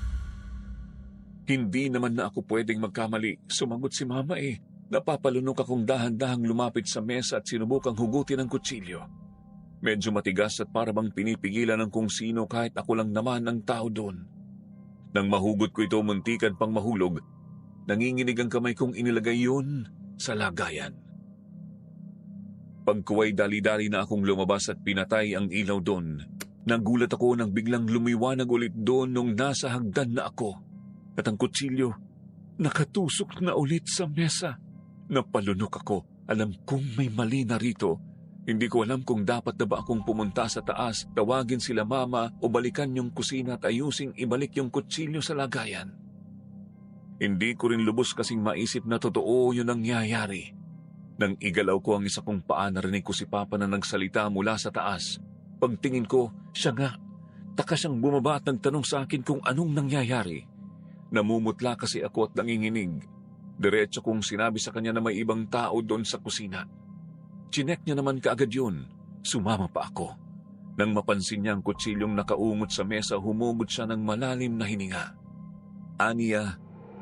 Hindi naman na ako pwedeng magkamali. Sumagot si Mama eh. Napapalunok akong dahan-dahang lumapit sa mesa at sinubukang hugutin ang kutsilyo. Medyo matigas at parabang pinipigilan ng kung sino kahit ako lang naman ang tao doon. Nang mahugot ko ito, muntikan pang mahulog. Nanginginig ang kamay kong inilagay yun sa lagayan. Pagkuway dali-dali na akong lumabas at pinatay ang ilaw doon. Nagulat ako nang biglang lumiwanag ulit doon nung nasa hagdan na ako. At ang kutsilyo, nakatusok na ulit sa mesa. Napalunok ako. Alam kong may mali na rito. Hindi ko alam kung dapat na ba akong pumunta sa taas, tawagin sila Mama o balikan yung kusina at ayusing ibalik yung kutsilyo sa lagayan. Hindi ko rin lubos kasing maisip na totoo yun ang nangyayari. Nang igalaw ko ang isa kong paa, narinig ko si Papa na nagsalita mula sa taas. Pagtingin ko, siya nga. Taka siyang bumaba at nagtanong sa akin kung anong nangyayari. Namumutla kasi ako at nanginginig. Diretso kong sinabi sa kanya na may ibang tao doon sa kusina. Chinek niya naman kaagad yun. Sumama pa ako. Nang mapansin niya ang kutsilyong nakaungot sa mesa, humugod siya ng malalim na hininga. Aniya,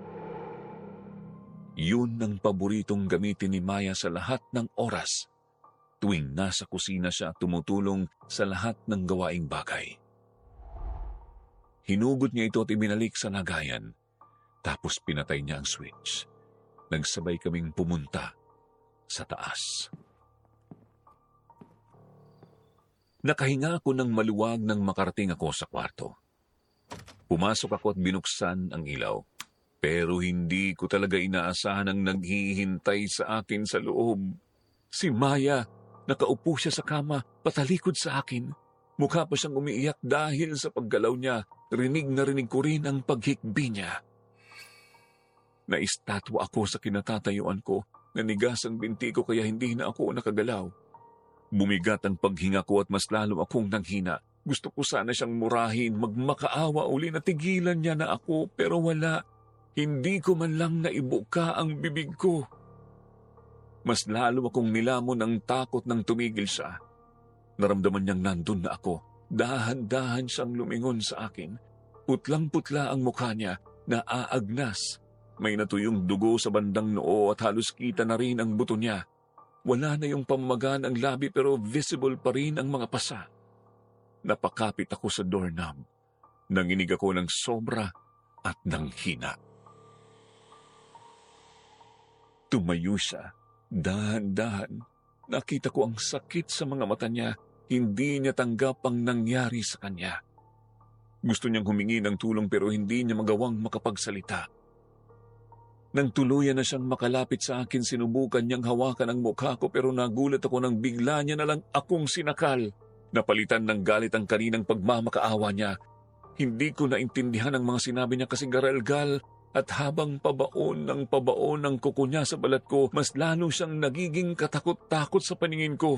yun ang paboritong gamitin ni Maya sa lahat ng oras. Tuwing nasa kusina siya, tumutulong sa lahat ng gawaing bagay. Hinugot niya ito at ibinalik sa lagayan. Tapos pinatay niya ang switch. Nagsabay kaming pumunta sa taas. Nakahinga ako ng maluwag nang makarating ako sa kwarto. Pumasok ako at binuksan ang ilaw. Pero hindi ko talaga inaasahan ang naghihintay sa akin sa loob. Si Maya, nakaupo siya sa kama, patalikod sa akin. Mukha pa siyang umiiyak dahil sa paggalaw niya. Rinig na rinig ko rin ang paghikbi niya. Naistatwa ako sa kinatatayuan ko. Nanigas ang binti ko kaya hindi na ako nakagalaw. Bumigat ang paghinga ko at mas lalo akong nanghina. Gusto ko sana siyang murahin, magmakaawa uli na tigilan niya na ako, pero wala. Hindi ko man lang naibuka ang bibig ko. Mas lalo akong nilamon ng takot nang tumigil siya. Naramdaman niyang nandun na ako. Dahan-dahan siyang lumingon sa akin. Putlang-putla ang mukha niya, naaagnas. May natuyong dugo sa bandang noo at halos kita na rin ang buto niya. Wala na yung pamamagaan ang labi pero visible pa rin ang mga pasa. Napakapit ako sa doorknob. Nanginig ako ng sobra at ng hina. Tumayo siya. Dahan-dahan. Nakita ko ang sakit sa mga mata niya. Hindi niya tanggap ang nangyari sa kanya. Gusto niyang humingi ng tulong pero hindi niya magawang makapagsalita. Nang tuluyan na siyang makalapit sa akin, sinubukan niyang hawakan ang mukha ko pero nagulat ako nang bigla niya na lang akong sinakal. Napalitan ng galit ang kaninang pagmamakaawa niya. Hindi ko naintindihan ang mga sinabi niya kasi garalgal at habang pabaon ng pabaon ng kuko niya sa balat ko, mas lalo siyang nagiging katakot-takot sa paningin ko.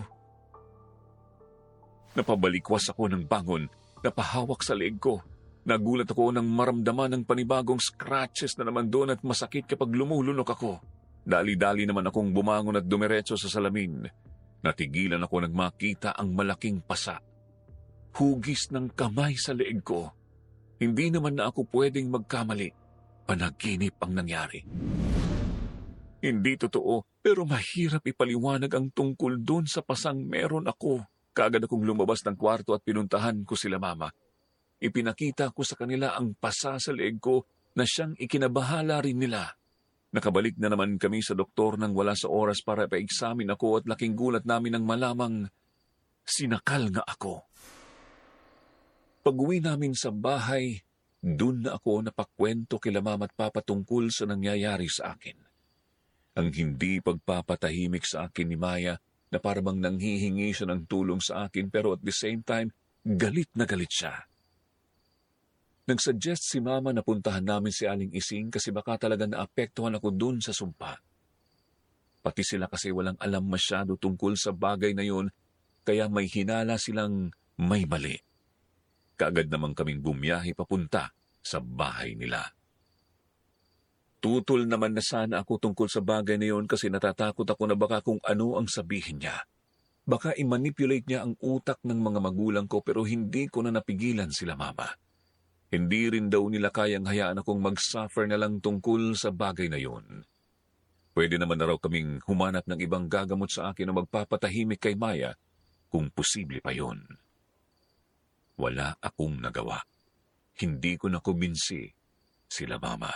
Napabalikwas ako ng bangon, napahawak sa leeg ko. Nagulat ako nang maramdaman ng panibagong scratches na naman doon at masakit kapag lumulunok ako. Dali-dali naman akong bumangon at dumiretso sa salamin. Natigilan ako nang makita ang malaking pasa. Hugis ng kamay sa leeg ko. Hindi naman na ako pwedeng magkamali. Panaginip ang nangyari. Hindi totoo, pero mahirap ipaliwanag ang tungkol doon sa pasang meron ako. Kaagad akong lumabas ng kwarto at pinuntahan ko sila mama. Ipinakita ko sa kanila ang pasa sa leeg ko na siyang ikinabahala rin nila. Nakabalik na naman kami sa doktor nang wala sa oras para pa-examine ako at laking gulat namin nang malamang sinakal nga ako. Pag-uwi namin sa bahay, dun na ako napakwento kila mama at papa tungkol sa nangyayari sa akin. Ang hindi pagpapatahimik sa akin ni Maya na parang nanghihingi siya ng tulong sa akin pero at the same time, galit na galit siya. Nag-suggest si Mama na puntahan namin si Aling Ising kasi baka talaga naapektuhan ako dun sa sumpa. Pati sila kasi walang alam masyado tungkol sa bagay na yun, kaya may hinala silang may mali. Kaagad naman kaming bumiyahe papunta sa bahay nila. Tutol naman na sana ako tungkol sa bagay na yun kasi natatakot ako na baka kung ano ang sabihin niya. Baka i-manipulate niya ang utak ng mga magulang ko pero hindi ko na napigilan sila mama. Hindi rin daw nila kayang hayaan akong mag-suffer na lang tungkol sa bagay na yun. Pwede naman na raw kaming humanap ng ibang gagamot sa akin na magpapatahimik kay Maya kung posible pa yun. Wala akong nagawa. Hindi ko nakumbinsi sila mama.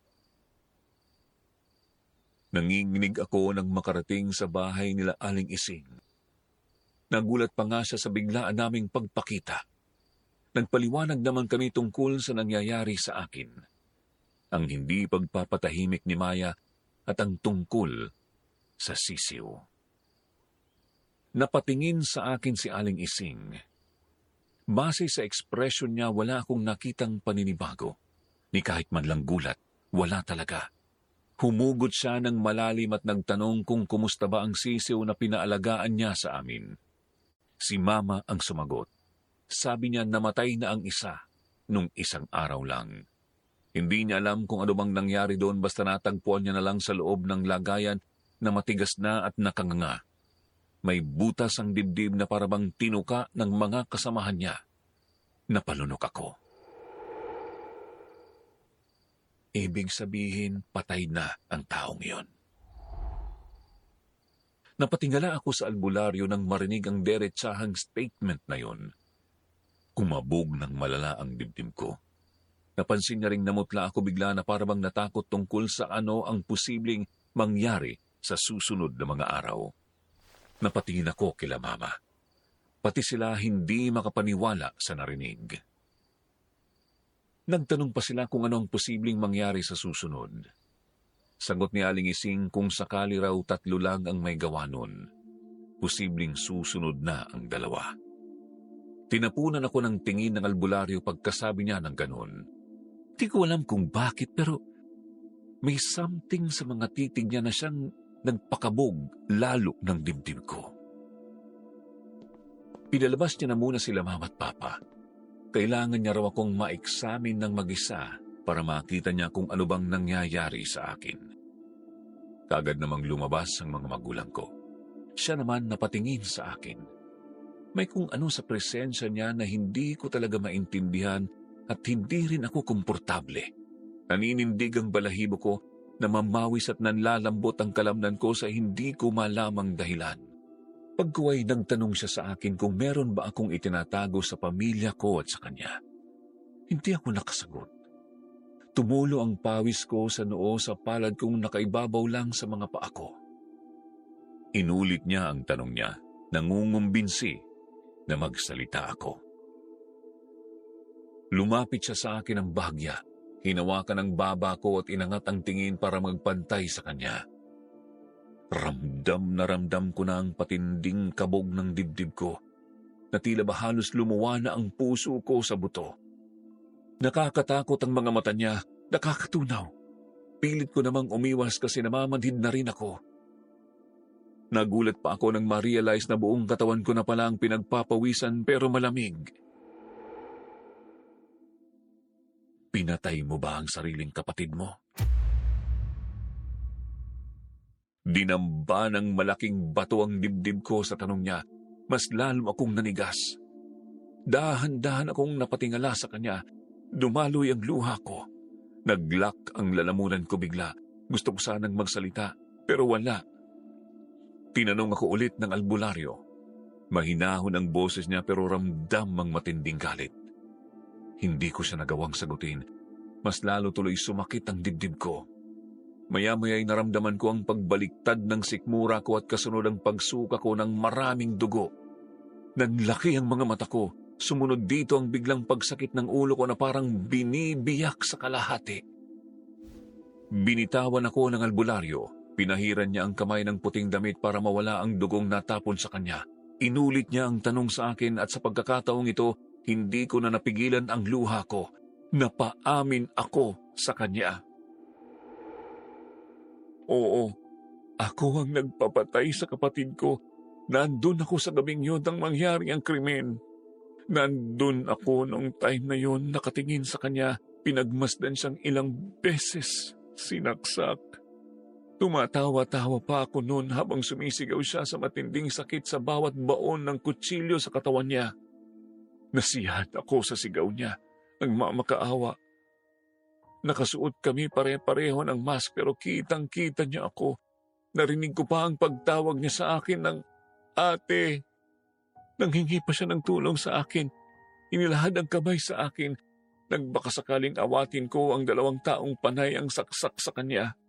Nanginginig ako nang makarating sa bahay nila Aling Ising. Nagulat pa nga siya sa biglaan naming pagpakita. Nagpaliwanag naman kami tungkol sa nangyayari sa akin. Ang hindi pagpapatahimik ni Maya at ang tungkol sa sisiw. Napatingin sa akin si Aling Ising. Base sa ekspresyon niya, wala akong nakitang paninibago. Ni kahit man lang gulat, wala talaga. Humugot siya ng malalim at nagtanong kung kumusta ba ang sisiw na pinaalagaan niya sa amin. Si Mama ang sumagot. Sabi niya namatay na ang isa nung isang araw lang. Hindi niya alam kung ano bang nangyari doon basta natagpuan niya na lang sa loob ng lagayan na matigas na at nakanganga. May butas ang dibdib na parabang tinuka ng mga kasamahan niya. Napalunok ako. Ibig sabihin, patay na ang taong iyon. Napatingala ako sa albularyo nang marinig ang deretsahang statement na yon. Kumabog ng malala ang dibdib ko. Napansin niya ring namutla ako bigla na parabang natakot tungkol sa ano ang posibleng mangyari sa susunod na mga araw. Napatingin ako kila mama. Pati sila hindi makapaniwala sa narinig. Nagtanong pa sila kung ano ang posibleng mangyari sa susunod. Sagot ni Aling Ising kung sakali raw tatlo lang ang may gawa nun. Posibleng susunod na ang dalawa. Tinapunan ako ng tingin ng albularyo pagkasabi niya ng ganun. Di ko alam kung bakit pero may something sa mga titig niya na siyang nagpakabog lalo ng dibdib ko. Pinalabas niya na muna sila mama at papa. Kailangan niya raw akong ma-examine ng mag-isa para makita niya kung ano bang nangyayari sa akin. Kagad namang lumabas ang mga magulang ko. Siya naman napatingin sa akin. May kung ano sa presensya niya na hindi ko talaga maintindihan at hindi rin ako komportable. Naninindig ang balahibo ko na mamawis at nanlalambot ang kalamnan ko sa hindi ko malamang dahilan. Pagkuway nagtanong siya sa akin kung meron ba akong itinatago sa pamilya ko at sa kanya. Hindi ako nakasagot. Tumulo ang pawis ko sa noo sa palad kong nakaibabaw lang sa mga paa ko. Inulit niya ang tanong niya, nangungumbinsi na magsalita ako. Lumapit siya sa akin ng bahagya, hinawakan ang baba ko at inangat ang tingin para magpantay sa kanya. Ramdam na ramdam ko na ang patinding kabog ng dibdib ko, na tila ba halos lumuwa na ang puso ko sa buto. Nakakatakot ang mga mata niya, nakakatunaw. Pilit ko namang umiwas kasi namamanhid na rin ako. Nagulat pa ako nang ma-realize na buong katawan ko na pala ang pinagpapawisan pero malamig. Pinatay mo ba ang sariling kapatid mo? Dinamba ng malaking bato ang dibdib ko sa tanong niya. Mas lalo akong nanigas. Dahan-dahan akong napatingala sa kanya. Dumaloy ang luha ko. Naglak ang lalamunan ko bigla. Gusto ko sanang magsalita, pero wala. Tinanong ako ulit ng albularyo. Mahinahon ang boses niya pero ramdam ang matinding galit. Hindi ko siya nagawang sagutin. Mas lalo tuloy sumakit ang dibdib ko. Maya-maya'y naramdaman ko ang pagbaliktad ng sikmura ko at kasunod ang pagsuka ko ng maraming dugo. Nanlaki ang mga mata ko. Sumunod dito ang biglang pagsakit ng ulo ko na parang binibiyak sa kalahati. Binitawan ako ng albularyo. Pinahiran niya ang kamay ng puting damit para mawala ang dugong natapon sa kanya. Inulit niya ang tanong sa akin at sa pagkakataong ito, hindi ko na napigilan ang luha ko. Napaamin ako sa kanya. Oo, ako ang nagpapatay sa kapatid ko. Nandun ako sa gabing yun nang mangyari ang krimen. Nandun ako noong time na yun, nakatingin sa kanya, pinagmasdan siyang ilang beses, sinaksak. Tumatawa-tawa pa ako noon habang sumisigaw siya sa matinding sakit sa bawat baon ng kutsilyo sa katawan niya. Nasiyahat ako sa sigaw niya, nagmamakaawa. Nakasuot kami pare-pareho ng mask pero kitang-kita niya ako. Narinig ko pa ang pagtawag niya sa akin ng ate. Nanghingi pa siya ng tulong sa akin. Inilahad ang kamay sa akin. Nagbakasakaling awatin ko ang dalawang taong panay ang saksak sa kanya.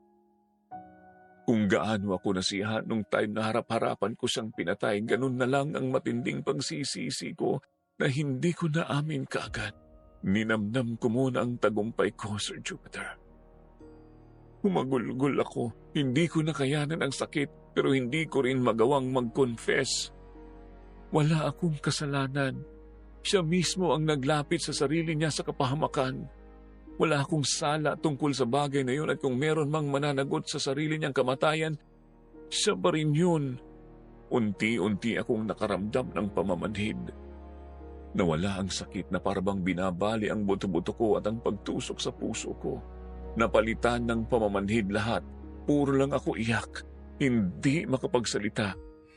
Kung gaano ako nasiyahan nung time na harap-harapan ko siyang pinatay, ganun na lang ang matinding pagsisisi ko na hindi ko naamin kaagad. Ninamnam ko muna ang tagumpay ko, Sir Jupiter. Humagulgol ako. Hindi ko nakayanan ang sakit pero hindi ko rin magawang mag-confess. Wala akong kasalanan. Siya mismo ang naglapit sa sarili niya sa kapahamakan. Wala akong sala tungkol sa bagay na yun at kung meron mang mananagot sa sarili niyang kamatayan, siya pa rin yun. Unti-unti akong nakaramdam ng pamamanhid. Nawala ang sakit na parabang binabali ang buto-buto ko at ang pagtusok sa puso ko. Napalitan ng pamamanhid lahat. Puro lang ako iyak, hindi makapagsalita.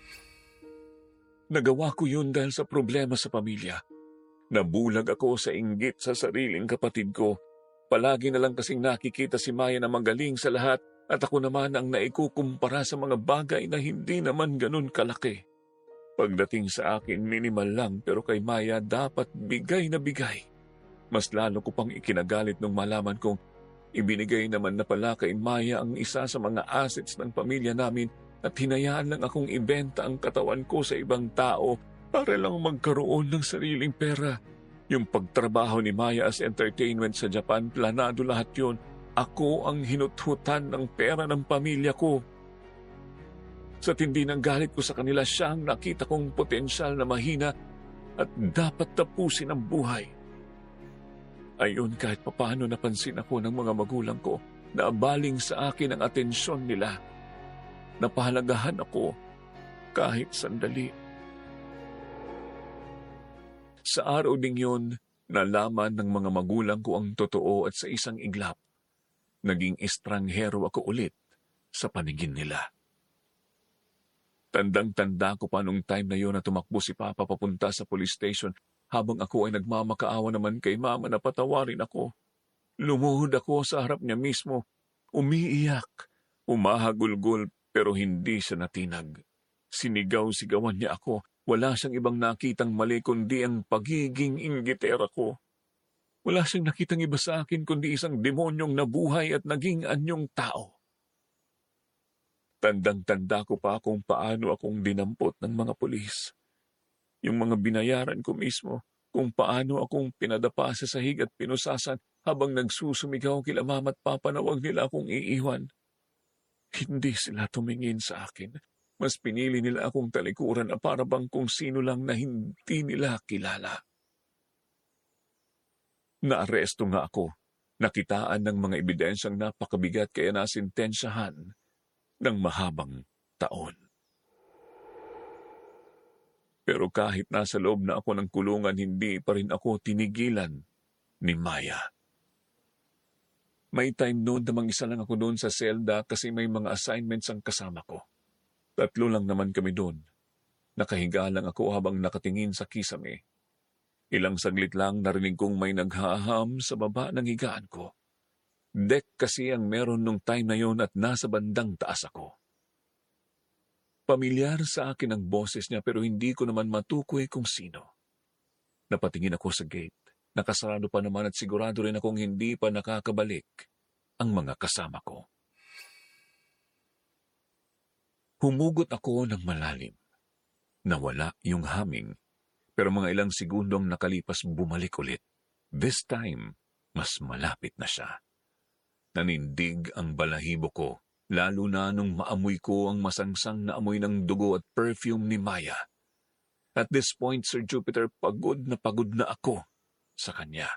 Nagawa ko yun dahil sa problema sa pamilya. Nabulag ako sa inggit sa sariling kapatid ko. Palagi na lang kasing nakikita si Maya na magaling sa lahat at ako naman ang naikukumpara sa mga bagay na hindi naman ganun kalaki. Pagdating sa akin, minimal lang pero kay Maya dapat bigay na bigay. Mas lalo ko pang ikinagalit nung malaman kong ibinigay naman na pala kay Maya ang isa sa mga assets ng pamilya namin at hinayaan lang akong ibenta ang katawan ko sa ibang tao para lang magkaroon ng sariling pera. Yung pagtrabaho ni Maya as entertainment sa Japan, planado lahat yun. Ako ang hinuthutan ng pera ng pamilya ko. Sa tindi ng galit ko sa kanila, siyang nakita kong potensyal na mahina at dapat tapusin ang buhay. Ayun, kahit papaano napansin ako ng mga magulang ko na abaling sa akin ang atensyon nila. Napahalagahan ako kahit sandali. Sa araw ding yun, nalaman ng mga magulang ko ang totoo at sa isang iglap, naging estranghero ako ulit sa paningin nila. Tandang-tanda ko pa nung time na yun na tumakbo si Papa papunta sa police station habang ako ay nagmamakaawa naman kay Mama na patawarin ako. Lumuhod ako sa harap niya mismo, umiiyak, umahagulgol pero hindi siya natinag. Sinigaw-sigawan niya ako, wala siyang ibang nakitang mali kundi ang pagiging inggitera ko. Wala siyang nakitang iba sa akin kundi isang demonyong nabuhay at naging anyong tao. Tandang-tanda ko pa kung paano akong dinampot ng mga pulis. Yung mga binayaran ko mismo, kung paano akong pinadapa sa sahig at pinusasan habang nagsusumigaw kila Mama at Papa na huwag nila akong iiwan. Hindi sila tumingin sa akin. Mas pinili nila akong talikuran na para bang kung sino lang na hindi nila kilala. Naaresto nga ako. Nakitaan ng mga ebidensyang napakabigat kaya nasintensyahan ng mahabang taon. Pero kahit nasa loob na ako ng kulungan, hindi pa rin ako tinigilan ni Maya. May time noon namang isa lang ako doon sa selda kasi may mga assignments ang kasama ko. Tatlo lang naman kami doon. Nakahiga lang ako habang nakatingin sa kisame. Ilang saglit lang narinig kong may naghaham sa baba ng higaan ko. Deck kasi ang meron nung time na yon at nasa bandang taas ako. Pamilyar sa akin ang boses niya pero hindi ko naman matukoy kung sino. Napatingin ako sa gate. Nakasarado pa naman at sigurado rin akong hindi pa nakakabalik ang mga kasama ko. Humugot ako ng malalim. Nawala yung humming pero mga ilang segundong nakalipas bumalik ulit. This time, mas malapit na siya. Nanindig ang balahibo ko, lalo na nung maamoy ko ang masangsang na amoy ng dugo at perfume ni Maya. At this point, Sir Jupiter, pagod na pagod na ako sa kanya.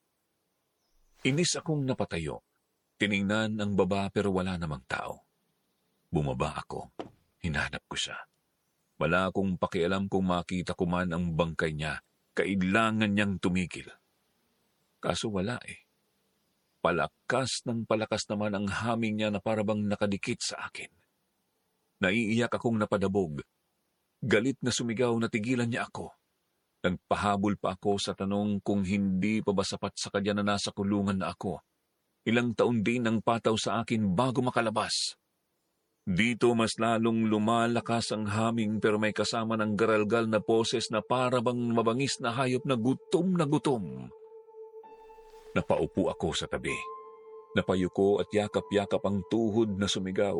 Inis akong napatayo. Tiningnan ang baba pero wala namang tao. Bumaba ako. Hinanap ko siya. Wala akong pakialam kung makita ko man ang bangkay niya. Kailangan niyang tumigil. Kaso wala eh. Palakas ng palakas naman ang haming niya na parabang nakadikit sa akin. Naiiyak akong napadabog. Galit na sumigaw na tigilan niya ako. Nagpahabol pa ako sa tanong kung hindi pa ba sapat sa kanya na nasa kulungan na ako. Ilang taon din ang pataw sa akin bago makalabas. Dito mas lalong lumalakas ang haming pero may kasama ng garalgal na poses na parabang mabangis na hayop na gutom na gutom. Napaupo ako sa tabi. Napayuko at yakap-yakap ang tuhod na sumigaw.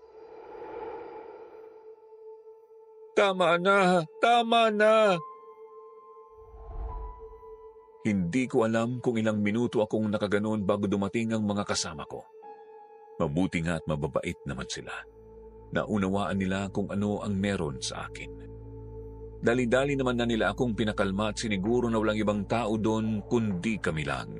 Tama na! Tama na! Hindi ko alam kung ilang minuto akong nakaganon bago dumating ang mga kasama ko. Mabuti nga at mababait naman sila. Naunawaan nila kung ano ang meron sa akin. Dali-dali naman na nila akong pinakalma at siniguro na walang ibang tao doon kundi kami lang.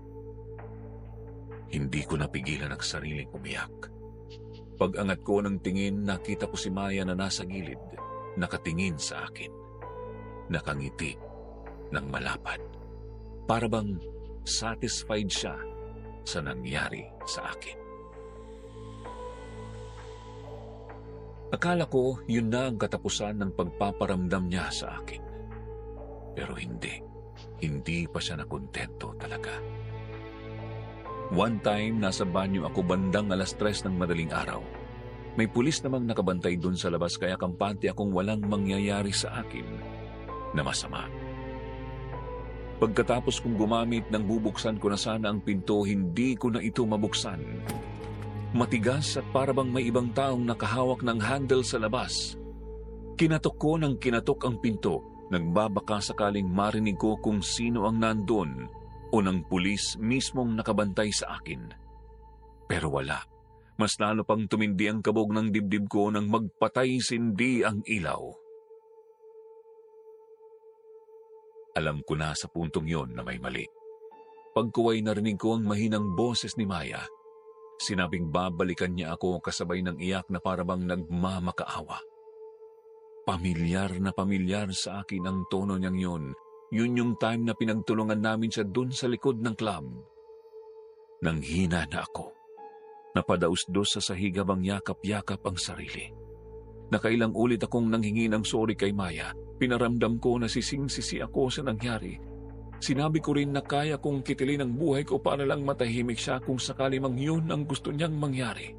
Hindi ko napigilan ang sariling umiyak. Pag-angat ko ng tingin, nakita ko si Maya na nasa gilid, nakatingin sa akin. Nakangiti, ng malapad. Para bang satisfied siya sa nangyari sa akin. Akala ko yun na ang katapusan ng pagpaparamdam niya sa akin. Pero hindi. Hindi pa siya nakontento talaga. One time, nasa banyo ako bandang alas tres ng madaling araw. May pulis namang nakabantay dun sa labas kaya kampante akong walang mangyayari sa akin na masama. Pagkatapos kong gumamit ng bubuksan ko na sana ang pinto, hindi ko na ito mabuksan. Matigas at parabang may ibang taong nakahawak ng handle sa labas. Kinatok ko ng kinatok ang pinto, nagbabaka sakaling marinig ko kung sino ang nandun o ng pulis mismong nakabantay sa akin. Pero wala. Mas lalo pang tumindi ang kabog ng dibdib ko nang magpatay-sindi ang ilaw. Alam ko na sa puntong yon na may mali. Pagkuway narinig ko ang mahinang boses ni Maya. Sinabing babalikan niya ako kasabay ng iyak na parabang nagmamakaawa. Pamilyar na pamilyar sa akin ang tono niyang yun. Yun yung time na pinagtulungan namin siya dun sa likod ng club. Nang hina na ako. Napadaus-dos sa sahig habang yakap-yakap ang sarili. Nakailang ulit akong nanghingi ng sorry kay Maya. Pinaramdam ko na sising-sisi ako sa nangyari. Sinabi ko rin na kaya kong kitilin ang buhay ko para lang matahimik siya kung sakali mang yun ang gusto niyang mangyari.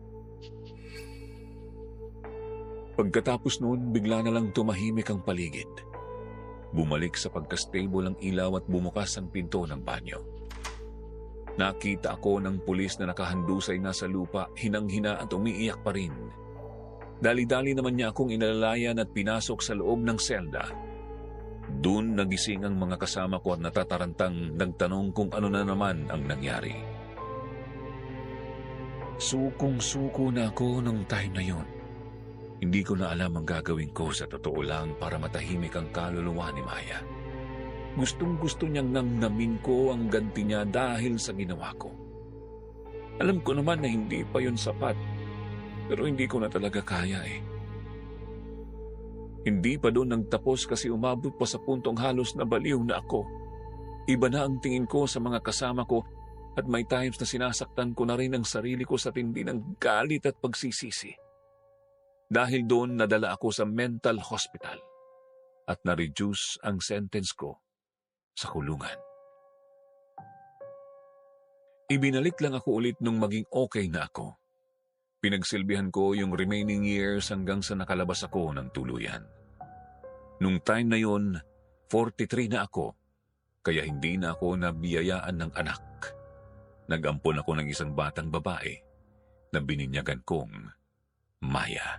Pagkatapos noon, bigla na lang tumahimik ang paligid. Bumalik sa pagka-stable ang ilaw at bumukas ang pinto ng banyo. Nakita ako ng pulis na nakahandusay na sa lupa, hinang-hina at umiiyak pa rin. Dali-dali naman niya akong inalalayan at pinasok sa loob ng selda. Doon nagising ang mga kasama ko at natatarantang nagtanong kung ano na naman ang nangyari. Sukong-suko na ako nung time na yon. Hindi ko na alam ang gagawin ko sa totoo lang para matahimik ang kaluluwa ni Maya. Gustong-gusto niyang namnamin ko ang ganti niya dahil sa ginawa ko. Alam ko naman na hindi pa yun sapat, pero hindi ko na talaga kaya eh. Hindi pa doon nagtapos kasi umabot pa sa puntong halos na baliw na ako. Iba na ang tingin ko sa mga kasama ko at may times na sinasaktan ko na rin ang sarili ko sa tindi ng galit at pagsisisi. Dahil doon nadala ako sa mental hospital at na-reduce ang sentence ko sa kulungan. Ibinalik lang ako ulit nung maging okay na ako. Pinagsilbihan ko yung remaining years hanggang sa nakalabas ako ng tuluyan. Nung time na yun, forty-three na ako, kaya hindi na ako nabiyayaan ng anak. Nag-ampon ako ng isang batang babae na bininyagan kong Maya.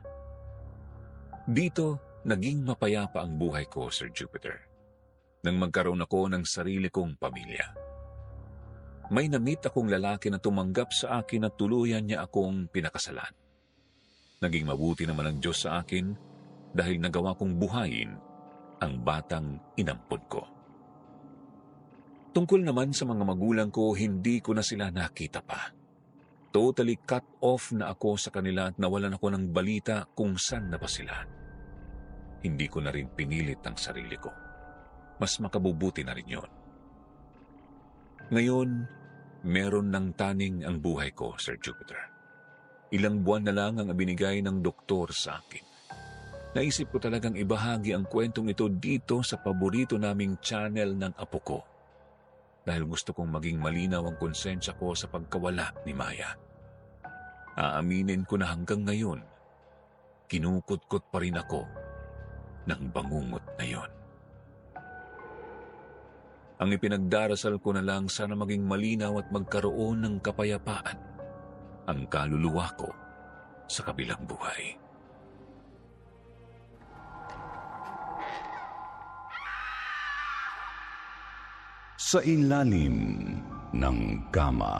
Dito, naging mapayapa ang buhay ko, Sir Jupiter, nang magkaroon ako ng sarili kong pamilya. May namit akong lalaki na tumanggap sa akin at tuluyan niya akong pinakasalan. Naging mabuti naman ang Diyos sa akin dahil nagawa kong buhayin ang batang inampon ko. Tungkol naman sa mga magulang ko, hindi ko na sila nakita pa. Totally cut off na ako sa kanila at nawalan ako ng balita kung saan na ba sila. Hindi ko na rin pinilit ang sarili ko. Mas makabubuti na rin yun. Ngayon, meron ng taning ang buhay ko, Sir Jupiter. Ilang buwan na lang ang binigay ng doktor sa akin. Naisip ko talagang ibahagi ang kwentong ito dito sa paborito naming channel ng apo ko. Dahil gusto kong maging malinaw ang konsensya ko sa pagkawala ni Maya. Aaminin ko na hanggang ngayon, kinukutkot pa rin ako ng bangungot na yon. Ang ipinagdarasal ko na lang sana maging malinaw at magkaroon ng kapayapaan ang kaluluwa ko sa kabilang buhay. Sa ilalim ng kama.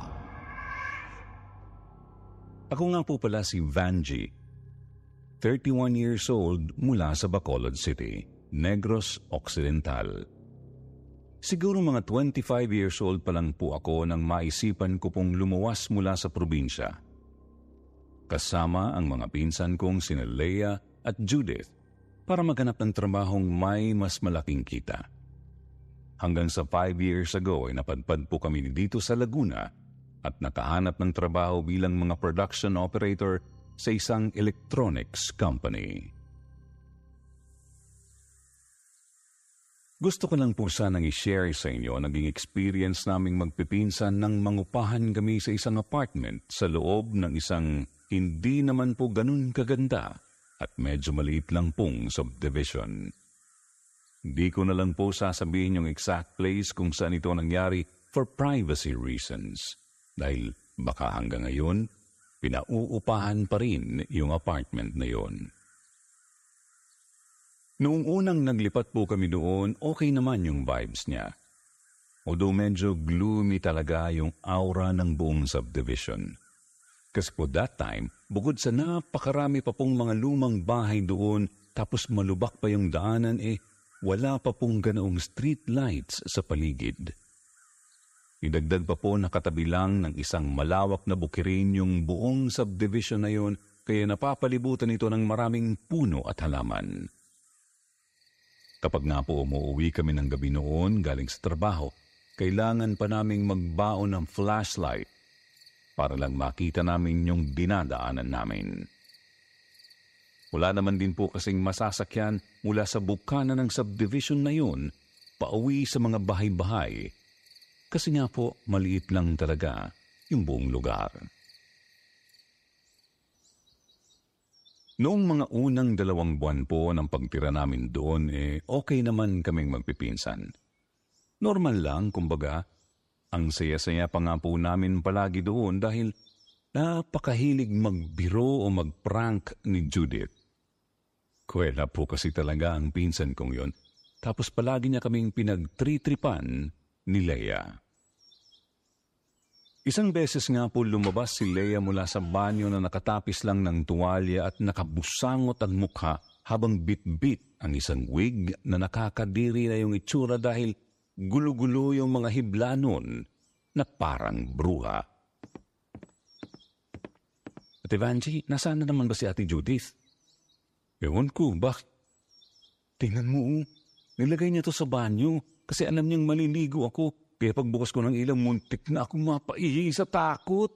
Ako nga po pala si Vanji, thirty-one years old mula sa Bacolod City, Negros Occidental. Siguro mga twenty-five years old pa lang po ako nang maisipan ko pong lumuwas mula sa probinsya. Kasama ang mga pinsan kong sina Leia at Judith para maghanap ng trabahong may mas malaking kita. hanggang sa five years ago ay napadpad po kami dito sa Laguna at nakahanap ng trabaho bilang mga production operator sa isang electronics company. Gusto ko lang po sanang i-share sa inyo naging experience naming magpipinsan nang mangupahan kami sa isang apartment sa loob ng isang hindi naman po ganun kaganda at medyo maliit lang pong subdivision. Hindi ko na lang po sasabihin yung exact place kung saan ito nangyari for privacy reasons dahil baka hanggang ngayon pinauupahan pa rin yung apartment na yon. Noong unang naglipat po kami doon, okay naman yung vibes niya. Although medyo gloomy talaga yung aura ng buong subdivision. Kasi po that time, bukod sa napakarami pa pong mga lumang bahay doon, tapos malubak pa yung daanan, eh wala pa pong ganoong street lights sa paligid. Idagdag pa po nakatabi lang ng isang malawak na bukirin yung buong subdivision na yun, kaya napapalibutan ito ng maraming puno at halaman. Kapag nga po umuwi kami ng gabi noon galing sa trabaho, kailangan pa naming magbaon ng flashlight para lang makita namin yung dinadaanan namin. Wala naman din po kasing masasakyan mula sa bukana ng subdivision na yun pauwi sa mga bahay-bahay kasi nga po maliit lang talaga yung buong lugar. Noong mga unang dalawang buwan po ng pagtira namin doon, eh okay naman kaming magpipinsan. Normal lang, kumbaga, ang saya-saya pa nga po namin palagi doon dahil napakahilig magbiro o magprank ni Judith. Kuwela po kasi talaga ang pinsan kong yon, tapos palagi niya kaming pinagtritripan ni Leia. Isang beses nga po lumabas si Leia mula sa banyo na nakatapis lang ng tuwalya at nakabusangot ang mukha habang bit-bit ang isang wig na nakakadiri na yung itsura dahil gulo-gulo yung mga hibla nun na parang bruha. Ate Vanji, nasaan na naman ba si Ate Judith? Ewan ko, bakit? Tingnan mo, nilagay niya to sa banyo kasi alam niyang maliligo ako. Kaya pagbukas ko ng ilang muntik na akong mapaihi sa takot.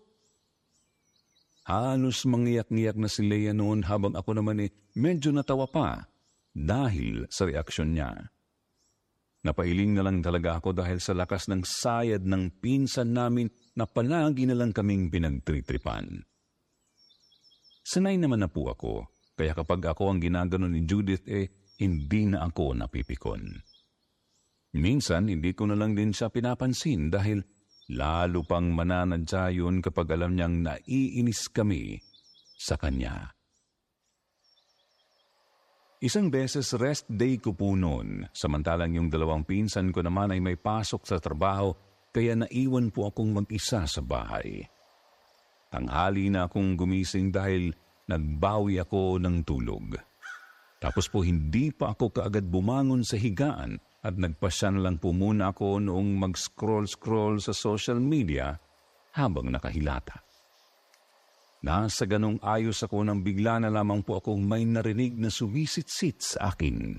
Halos mangiyak-ngiyak na si Leia noon habang ako naman eh medyo natawa pa dahil sa reaksyon niya. Napailing na lang talaga ako dahil sa lakas ng sayad ng pinsan namin na palagi na lang kaming pinagtritripan. Sanay naman na po ako, kaya kapag ako ang ginagano ni Judith eh hindi na ako napipikon. Minsan, hindi ko na lang din siya pinapansin dahil lalo pang mananadya yun kapag alam niyang naiinis kami sa kanya. Isang beses rest day ko po noon, samantalang yung dalawang pinsan ko naman ay may pasok sa trabaho, kaya naiwan po akong mag-isa sa bahay. Tanghali na akong gumising dahil nagbawi ako ng tulog. Tapos po hindi pa ako kaagad bumangon sa higaan, at nagpasya na lang po muna ako noong mag-scroll-scroll sa social media habang nakahilata. Nasa ganong ayos ako nang bigla na lamang po akong may narinig na sumisit-sit sa akin.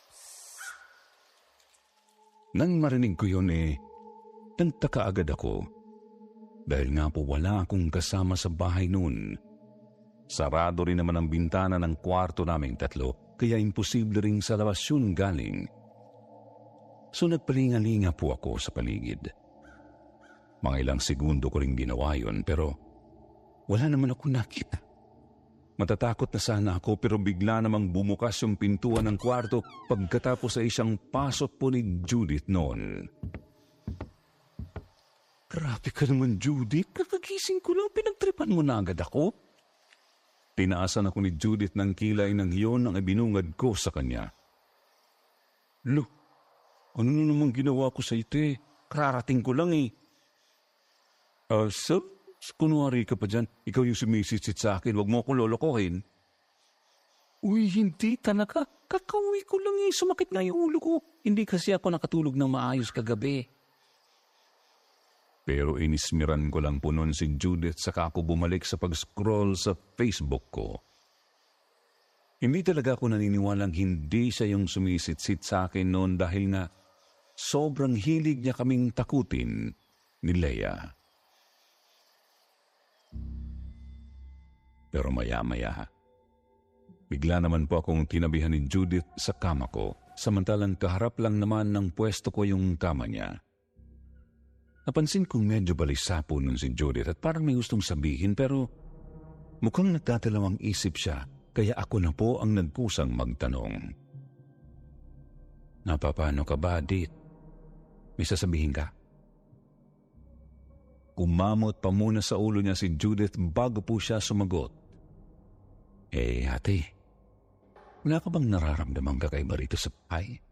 Nang marinig ko yun eh, nagtaka agad ako. Dahil nga po wala akong kasama sa bahay noon. Sarado rin naman ang bintana ng kwarto naming tatlo, kaya imposible ring sa labas yun galing. So nagpalingalinga po ako sa paligid. Mga ilang segundo ko rin ginawa yun pero wala naman ako nakita. Matatakot na sana ako pero bigla namang bumukas yung pintuan ng kwarto pagkatapos ay isang pasok po ni Judith noon. Grabe ka naman, Judith. Kakagising ko lang, pinagtripan mo na agad ako. Tinaasan ako ni Judith ng kilay ng iyon ang ibinungad ko sa kanya. Lo, ano na naman ginawa ko sa ite? Kararating ko lang eh. Uh, so, kunwari ka pa dyan, ikaw yung sumisitsit sa akin, wag mo akong lolokohin. Uy, hindi talaga. Kakauwi ko lang eh, sumakit nga yung ulo ko. Hindi kasi ako nakatulog ng maayos kagabi. Pero inismiran ko lang po noon si Judith saka ako bumalik sa pag-scroll sa Facebook ko. Hindi talaga ako naniniwalang hindi siya yung sumisitsit sa akin noon dahil nga sobrang hilig niya kaming takutin ni Leia. Pero maya-maya, bigla naman po akong tinabihan ni Judith sa kama ko, samantalang kaharap lang naman ng pwesto ko yung kama niya. Napansin kong medyo balisa po nun si Judith at parang may gustong sabihin pero mukhang nagtatalawang isip siya kaya ako na po ang nagkusang magtanong. Napapano ka ba, Dit? May sasabihin ka? Kumamot pa muna sa ulo niya si Judith bago po siya sumagot. Eh, ate, wala ka bang nararamdaman kakaiba rito sa bahay?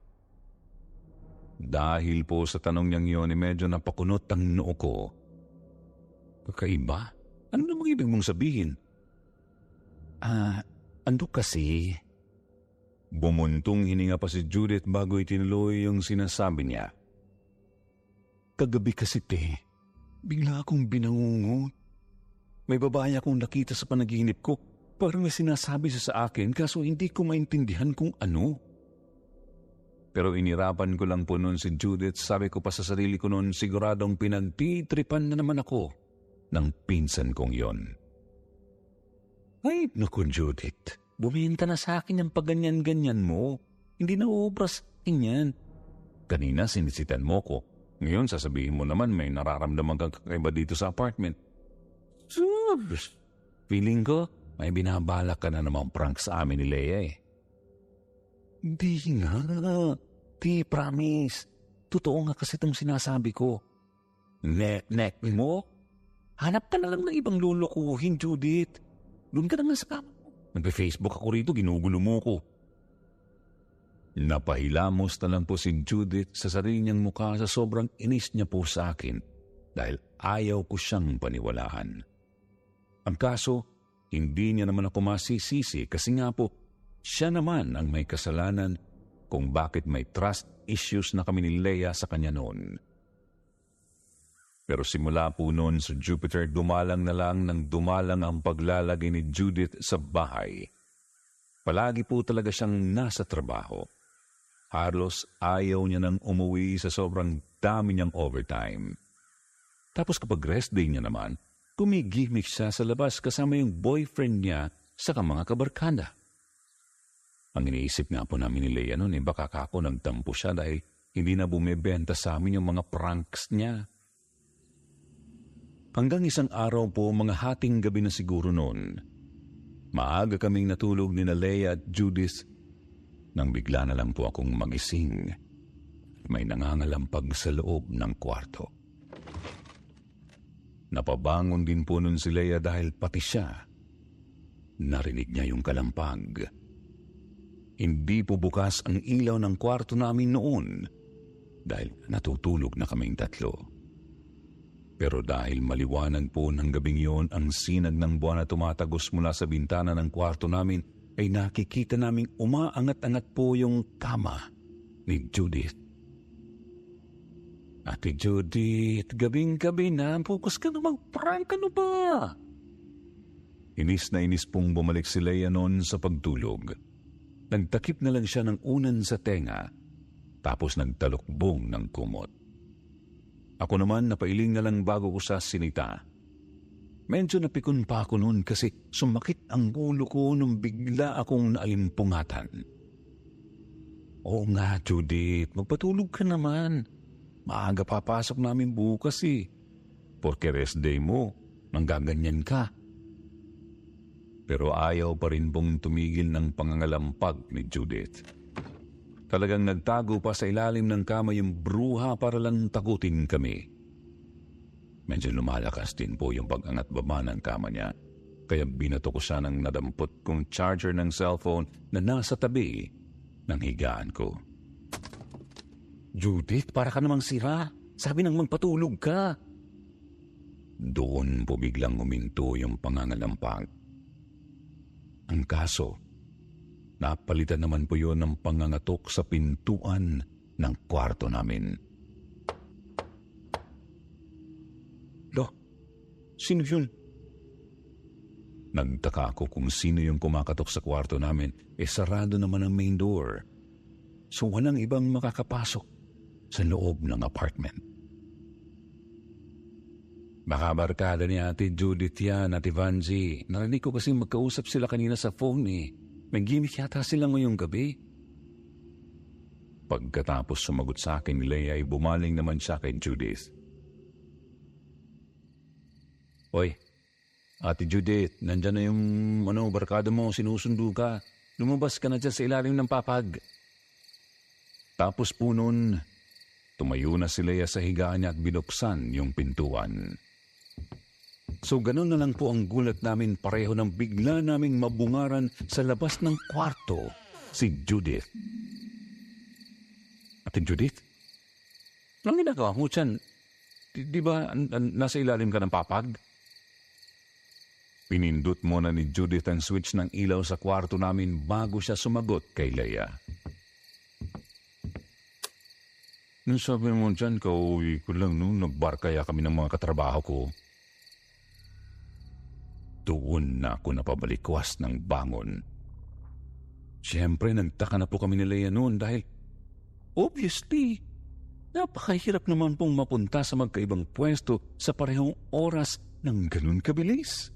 Dahil po sa tanong niyang yun, eh, medyo napakunot ang noo ko. Kakaiba? Ano namang ibig mong sabihin? Ah, ano kasi? Bumuntong hininga pa si Judith bago itinuloy yung sinasabi niya. Kagabi kasi, te, bigla akong binangungot. May babae akong nakita sa panaginip ko. Parang may sinasabi siya sa akin kaso hindi ko maintindihan kung ano. Pero inirapan ko lang po noon si Judith. Sabi ko pa sa sarili ko noon, siguradong pinagtitripan na naman ako ng pinsan kong yon. Ay, naku Judith, buminta na sa akin yung pagganyan-ganyan mo. Hindi na uubras yan. Kanina sinisitan mo ko. Ngayon sasabihin mo naman may nararamdaman kang kakaiba dito sa apartment. Subs, feeling ko may binabalak ka na namang prank sa amin ni Leia eh. Hindi nga. Di, promise. Totoo nga kasi itong sinasabi ko. Nek-nek mo? Hanap ka na lang ng ibang lulukuhin, Judith. Doon ka na nga sa kama. Nagpe-Facebook ako rito, ginugulo mo ko. Napahilamos na lang po si Judith sa sarili niyang mukha sa sobrang inis niya po sa akin dahil ayaw ko siyang paniwalaan. Ang kaso, hindi niya naman ako masisisi kasi nga po, siya naman ang may kasalanan kung bakit may trust issues na kami ni Leia sa kanya noon. Pero simula po noon sa Jupiter, dumalang na lang ng dumalang ang paglalagay ni Judith sa bahay. Palagi po talaga siyang nasa trabaho. Halos ayaw niya nang umuwi sa sobrang dami niyang overtime. Tapos kapag rest day niya naman, kumigimik siya sa labas kasama yung boyfriend niya sa mga kabarkada. Ang iniisip nga po namin ni Leia noon, eh, baka kako nagtampo siya dahil hindi na bumibenta sa amin yung mga pranks niya. Hanggang isang araw po, mga hating gabi na siguro noon, maaga kaming natulog ni na Leia at Judith nang bigla na lang po akong magising. May nangangalampag sa loob ng kwarto. Napabangon din po nun si Leia dahil pati siya narinig niya yung kalampag. Hindi po bukas ang ilaw ng kwarto namin noon dahil natutulog na kaming tatlo. Pero dahil maliwanag po ng gabing yon, ang sinag ng buwan na tumatagos mula sa bintana ng kwarto namin ay nakikita naming umaangat-angat po yung kama ni Judith. Ate Judith, gabing-gabi na, focus ka na mag-prank, ano ba? Inis na inis pong bumalik si Leia noon sa pagtulog. Nagtakip na lang siya ng unan sa tenga, tapos nagtalukbong ng kumot. Ako naman napailing na lang bago ko sa sinita. Medyo napikon pa ako noon kasi sumakit ang ulo ko nung bigla akong naalimpungatan. Oo nga, Judith, magpatulog ka naman. Maaga papasok namin bukas eh. Porque rest day mo, nanggaganyan ka. Pero ayaw pa rin pong tumigil ng pangangalampag ni Judith. Talagang nagtago pa sa ilalim ng kama yung bruha para lang takutin kami. Medyo lumalakas din po yung pag-angat baba ng kama niya. Kaya binato ko siya ng nadampot kong charger ng cellphone na nasa tabi ng higaan ko. Judith, para ka namang sira. Sabi nang magpatulog ka. Doon po biglang huminto yung pangangalampag. Ang kaso, napalitan naman po yun ng pangangatok sa pintuan ng kwarto namin. Lo, sino yun? Nagtaka ako kung sino yung kumakatok sa kwarto namin, eh sarado naman ang main door. So walang ibang makakapasok. sa loob ng apartment. Baka barkada ni Ate Judith yan, Ate Vanji. Narinig ko kasi magkausap sila kanina sa phone eh. May gimmick yata sila ngayong gabi. Pagkatapos sumagot sa akin ni Leia ay bumaling naman siya kay Judith. Hoy, Ate Judith, nandyan na yung ano, barkada mo, sinusundo ka. Lumabas ka na dyan sa ilalim ng papag. Tapos po nun, tumayo na si Leia sa higaan niya at binuksan yung pintuan. So ganun na lang po ang gulat namin, pareho nang bigla naming mabungaran sa labas ng kwarto si Judith. Ate Judith? Anong ginagawa mo dyan? Di, di ba an, an, nasa ilalim ka ng papag? Pinindot muna ni Judith ang switch ng ilaw sa kwarto namin bago siya sumagot kay Leia. Nung sabi mo dyan, kauwi ko lang nung nagbar kaya kami ng mga katrabaho ko. Doon na ako napabalikwas ng bangon. Siyempre, nagtaka na po kami ni Leia noon dahil obviously, napakahirap naman pong mapunta sa magkaibang pwesto sa parehong oras ng ganun kabilis.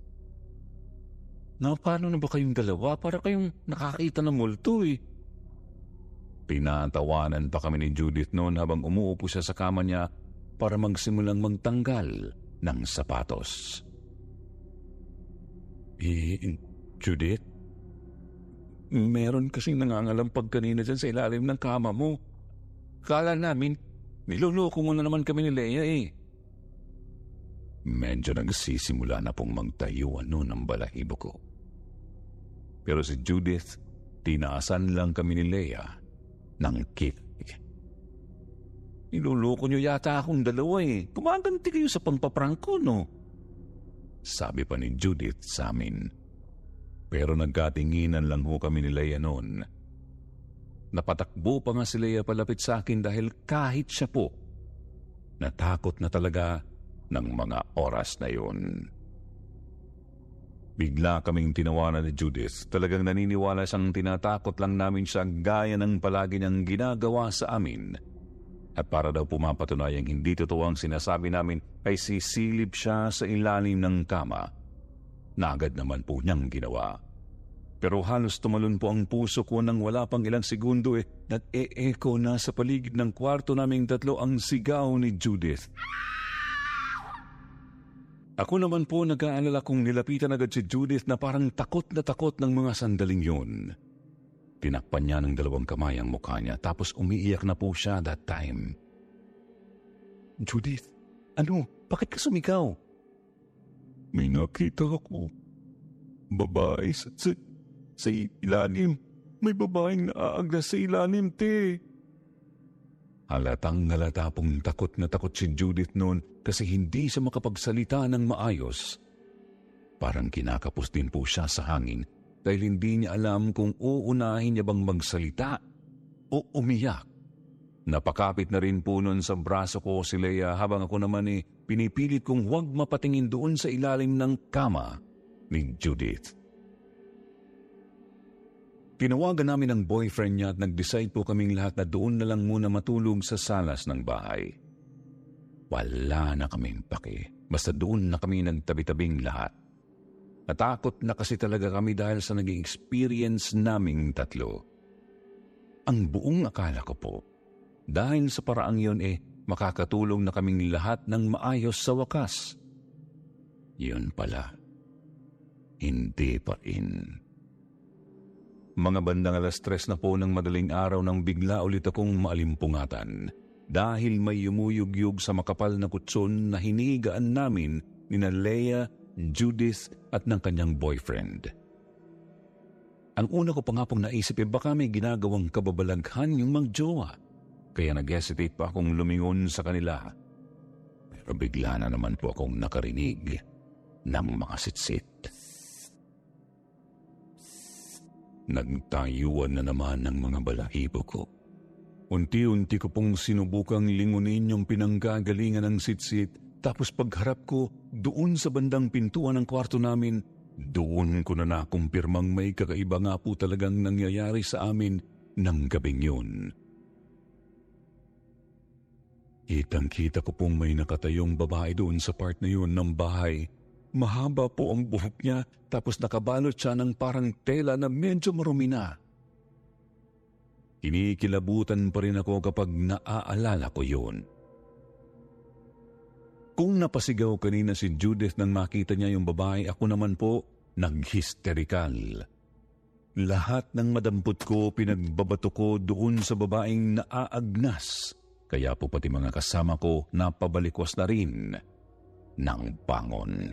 Na paano na ba kayong dalawa? Para kayong nakakita ng multo eh. Pinatawanan pa kami ni Judith noon habang umuupo siya sa kama niya para magsimulang magtanggal ng sapatos. Eh, Judith? Meron kasing nangangalampag kanina dyan sa ilalim ng kama mo. Kala namin, niloloko mo na naman kami ni Leia eh. Medyo nagsisimula na pong magtayuan noon ang balahibo ko. Pero si Judith, tinaasan lang kami ni Leia ng kick. Niloloko niyo yata akong dalawa eh. Kumaganti kayo sa pangpaprangk ko, no? Sabi pa ni Judith sa amin. Pero nagkatinginan lang ho kami ni Leia noon. Napatakbo pa nga si Leia palapit sa akin dahil kahit siya po, natakot na talaga ng mga oras na yun. Bigla kaming tinawanan ni Judith. Talagang naniniwala siyang tinatakot lang namin siya gaya ng palagi niyang ginagawa sa amin. At para daw pumapatunayang hindi totoo ang sinasabi namin, ay sisilip siya sa ilalim ng kama. Na agad naman po niyang ginawa. Pero halos tumalon po ang puso ko nang wala pang ilang segundo eh, nag-e-echo na sa paligid ng kwarto naming tatlo ang sigaw ni Judith. Ako naman po nag-aalala kung nilapitan agad si Judith na parang takot na takot ng mga sandaling yun. Tinakpan niya ng dalawang kamay ang mukha niya tapos umiiyak na po siya that time. Judith, ano? Bakit ka sumigaw? May nakita ako. Babae sa, sa, sa ilalim. May babaeng naaagdas sa ilalim, te. Halatang halata pong takot na takot si Judith noon kasi hindi siya makapagsalita ng maayos. Parang kinakapos din po siya sa hangin dahil hindi niya alam kung uunahin niya bang magsalita o umiyak. Napakapit na rin po noon sa braso ko si Leia habang ako naman eh pinipilit kong huwag mapatingin doon sa ilalim ng kama ni Judith. Tinawagan namin ang boyfriend niya at nag-decide po kaming lahat na doon na lang muna matulog sa salas ng bahay. Wala na kaming pake. Basta doon na kami nagtabi-tabing lahat. Natakot na kasi talaga kami dahil sa naging experience naming tatlo. Ang buong akala ko po, dahil sa paraang yun eh, makakatulong na kaming lahat ng maayos sa wakas. Yun pala, hindi pa rin. Mga bandang alas tres na po ng madaling araw nang bigla ulit akong maalimpungatan dahil may yumuyugyug sa makapal na kutson na hinigaan namin ni na Leia, Judith at ng kanyang boyfriend. Ang una ko pa nga pong naisip eh baka may ginagawang kababalaghan yung magjowa. Kaya nag-hesitate pa akong lumingon sa kanila. Pero bigla na naman po akong nakarinig ng mga sitsit. Nagtayuan na naman ng mga balahibo ko. Unti-unti ko pong sinubukang lingunin yung pinanggagalingan ng sitsit. Tapos pagharap ko doon sa bandang pintuan ng kwarto namin, doon ko na nakumpirmang may kakaiba nga po talagang nangyayari sa amin ng gabing yun. Kitang-kita ko pong may nakatayong babae doon sa part na yun ng bahay. Mahaba po ang buhok niya tapos nakabalot siya ng parang tela na medyo marumi na. Kinikilabutan pa rin ako kapag naaalala ko yun. Kung napasigaw kanina si Judith nang makita niya yung babae, ako naman po nag-hysterical. Lahat ng madampot ko pinagbabato ko doon sa babaeng naaagnas. Kaya po pati mga kasama ko napabalikwas na rin ng bangon.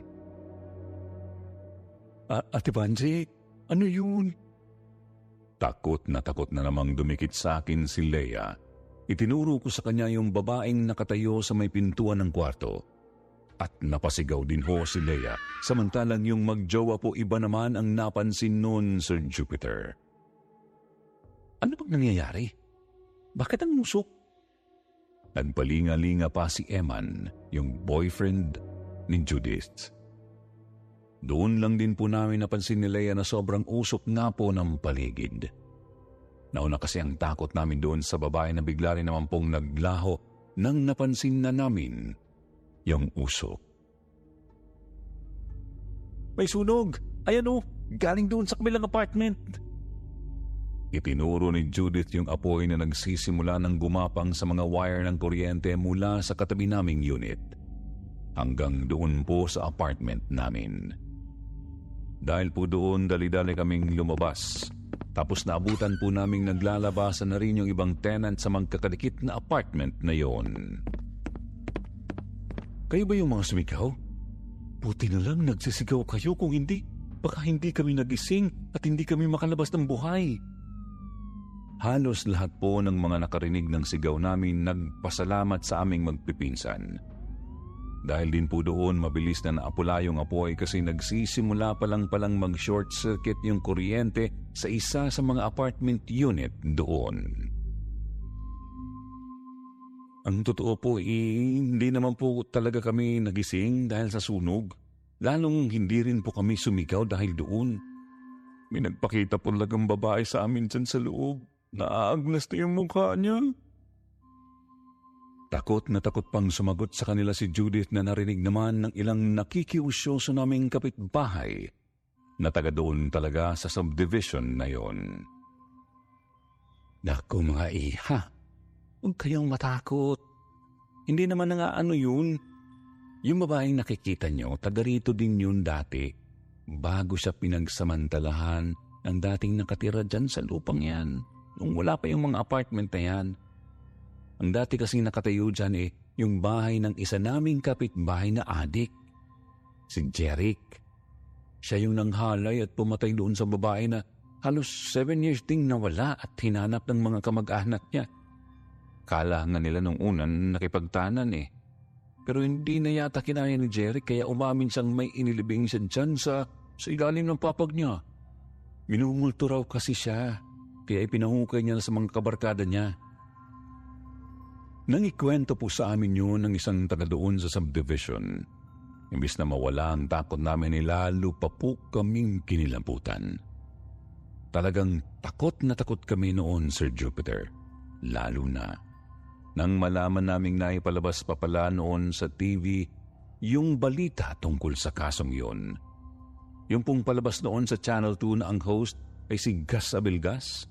A- Ate Vanji, ano yun? Takot na takot na namang dumikit sa akin si Leia. Itinuro ko sa kanya yung babaeng nakatayo sa may pintuan ng kwarto. At napasigaw din ho si Leia, samantalang yung magjowa po iba naman ang napansin noon, Sir Jupiter. Ano bang nangyayari? Bakit ang musok? Nagpalinga-linga pa si Eman, yung boyfriend ni Judith. Doon lang din po namin napansin ni Leia na sobrang usok nga po ng paligid. Nauna kasi ang takot namin doon sa babae na bigla rin naman pong naglaho nang napansin na namin yung usok. May sunog! Ayan o! Galing doon sa kabilang apartment! Itinuro ni Judith yung apoy na nagsisimula ng gumapang sa mga wire ng kuryente mula sa katabi naming unit hanggang doon po sa apartment namin. Dahil po doon, dali-dali kaming lumabas. Tapos naabutan po naming naglalabasan na rin yung ibang tenant sa magkakadikit na apartment na yon. Kayo ba yung mga sumigaw? Buti na lang nagsisigaw kayo, kung hindi, baka hindi kami nagising at hindi kami makalabas ng buhay. Halos lahat po ng mga nakarinig ng sigaw namin nagpasalamat sa aming magpipinsan. Dahil din po doon mabilis na naapula yung apoy kasi nagsisimula pa lang palang mag-short circuit yung kuryente sa isa sa mga apartment unit doon. Ang totoo po, eh, hindi naman po talaga kami nagising dahil sa sunog. Lalong hindi rin po kami sumigaw dahil doon. May nagpakita po lagang babae sa amin dyan sa loob. Naaagnas na yung mukha niya. Takot na takot pang sumagot sa kanila si Judith na narinig naman ng ilang nakikiusyoso naming kapitbahay na taga doon talaga sa subdivision na yon. Naku mga iha, huwag kayong matakot. Hindi naman na nga ano yun. Yung babaeng nakikita nyo, taga rito din yun dati. Bago siya pinagsamantalahan ng dating nakatira dyan sa lupang yan. Nung wala pa yung mga apartment na yan. Ang dati kasing nakatayo dyan eh, yung bahay ng isa naming kapitbahay na adik. Si Jeric. Siya yung nanghalay at pumatay doon sa babae na halos seven years ding nawala at hinanap ng mga kamag-anak niya. Kala nga nila nung unan nakipagtanan eh. Pero hindi na yata kinaya ni Jeric kaya umamin siyang may inilibing siya dyan sa, sa ilalim ng papag niya. Minumulto raw kasi siya. Kaya ipinahukay niya sa mga kabarkada niya. Nang ikwento po sa amin yun ng isang taga doon sa subdivision, imbis na mawala ang takot namin ay lalo pa po kaming kinilamputan. Talagang takot na takot kami noon, Sir Jupiter. Lalo na nang malaman naming naipalabas pa pala noon sa T V yung balita tungkol sa kasong yun. Yung pong palabas noon sa Channel two na ang host ay si Gus Abelgas.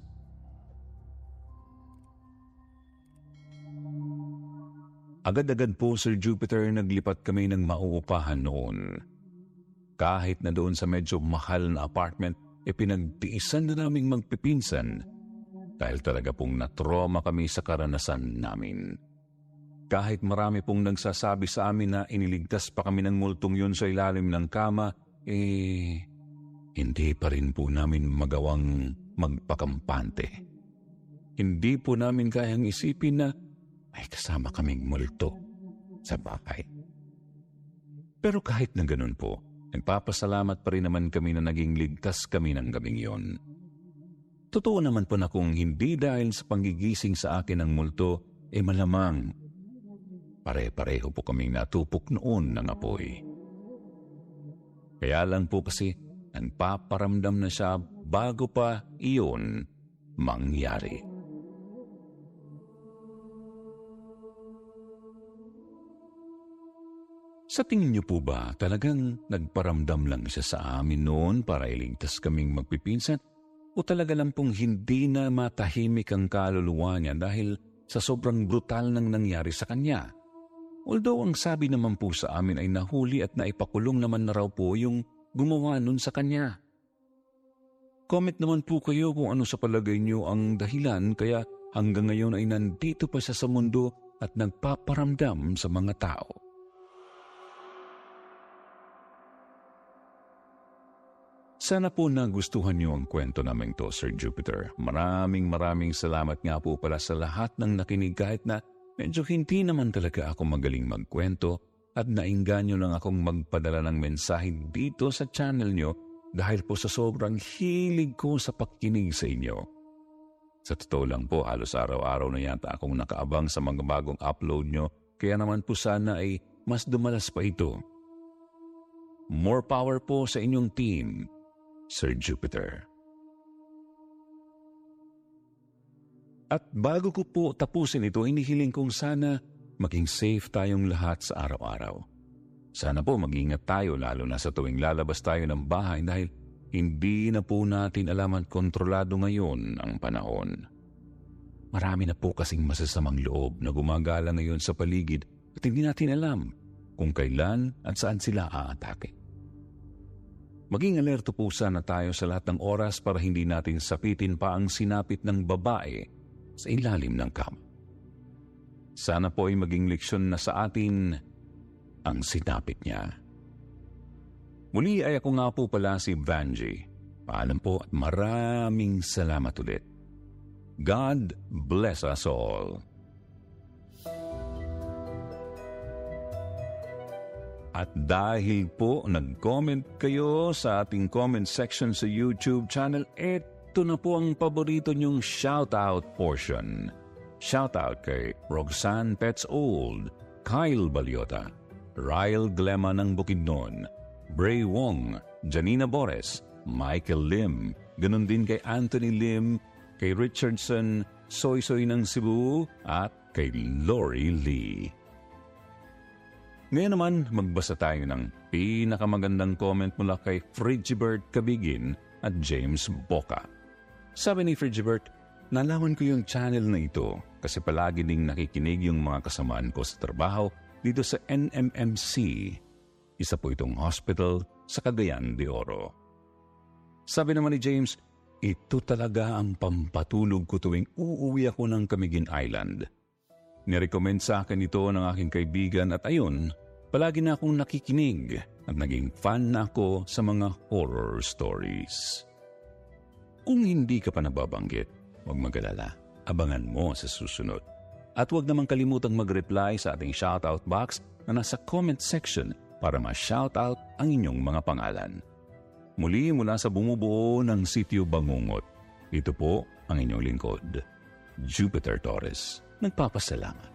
Agad-agad po, Sir Jupiter, naglipat kami ng mauupahan noon. Kahit na doon sa medyo mahal na apartment, e pinagtiisan na naming magpipinsan dahil talaga pong natroma kami sa karanasan namin. Kahit marami pong nagsasabi sa amin na iniligtas pa kami ng multong yun sa ilalim ng kama, eh, hindi pa rin po namin magawang magpakampante. Hindi po namin kayang isipin na may kasama kaming multo sa bahay. Pero kahit na ganun po, nagpapasalamat pa rin naman kami na naging ligtas kami ng gabing yon. Totoo naman po na kung hindi dahil sa panggigising sa akin ng multo, eh malamang pare-pareho po kaming natupok noon ng apoy. Kaya lang po kasi nagpaparamdam na siya bago pa iyon mangyari. Sa tingin niyo po ba talagang nagparamdam lang siya sa amin noon para iligtas kaming magpipinsan? O talaga lang pong hindi na matahimik ang kaluluwa niya dahil sa sobrang brutal nang nangyari sa kanya? Although ang sabi naman po sa amin ay nahuli at naipakulong naman na raw po yung gumawa nun sa kanya. Comment naman po kayo kung ano sa palagay niyo ang dahilan kaya hanggang ngayon ay nandito pa siya sa mundo at nagpaparamdam sa mga tao. Sana po nagustuhan niyo ang kwento namin to, Sir Jupiter. Maraming maraming salamat nga po pala sa lahat ng nakinig kahit na medyo hindi naman talaga ako magaling magkwento at nainganyo lang akong magpadala ng mensahe dito sa channel niyo dahil po sa sobrang hilig ko sa pakikinig sa inyo. Sa totoo lang po, halos araw-araw na yata akong nakaabang sa mga bagong upload nyo, kaya naman po sana ay mas dumalas pa ito. More power po sa inyong team, Sir Jupiter. At bago ko po tapusin ito, inihiling kong sana maging safe tayong lahat sa araw-araw. Sana po mag-ingat tayo lalo na sa tuwing lalabas tayo ng bahay dahil hindi na po natin alam at kontrolado ngayon ang panahon. Marami na po kasing masasamang loob na gumagala ngayon sa paligid at hindi natin alam kung kailan at saan sila aatake. Maging alerto po sana tayo sa lahat ng oras para hindi natin sapitin pa ang sinapit ng babae sa ilalim ng kama. Sana po ay maging leksyon na sa atin ang sinapit niya. Muli ay ako nga po pala si Vanji. Paalam po at maraming salamat ulit. God bless us all. At dahil po nag-comment kayo sa ating comment section sa YouTube channel, eto na po ang paborito nyong shoutout portion. Shoutout kay Roxanne Pets Old, Kyle Baliota, Ryle Glema ng Bukidnon, Bray Wong, Janina Bores, Michael Lim, ganun din kay Anthony Lim, kay Richardson, Soy Soy ng Cebu, at kay Lori Lee. Ngayon naman, magbasa tayo ng pinakamagandang comment mula kay Frigibert Cabigin at James Boca. Sabi ni Frigibert, nalaman ko yung channel na ito kasi palagi ding nakikinig yung mga kasamaan ko sa trabaho dito sa N M M C. Isa po itong hospital sa Cagayan de Oro. Sabi naman ni James, ito talaga ang pampatulog ko tuwing uuwi ako ng Camiguin Island. Nirecommend sa akin ito ng aking kaibigan at ayun, palagi na akong nakikinig at naging fan na ako sa mga horror stories. Kung hindi ka pa nababanggit, huwag mag-alala. Abangan mo sa susunod. At huwag namang kalimutang mag-reply sa ating shoutout box na nasa comment section para ma-shoutout ang inyong mga pangalan. Muli mula sa bumubuo ng Sitio Bangungot, ito po ang inyong lingkod, Jupiter Torres. Nagpapasalamat.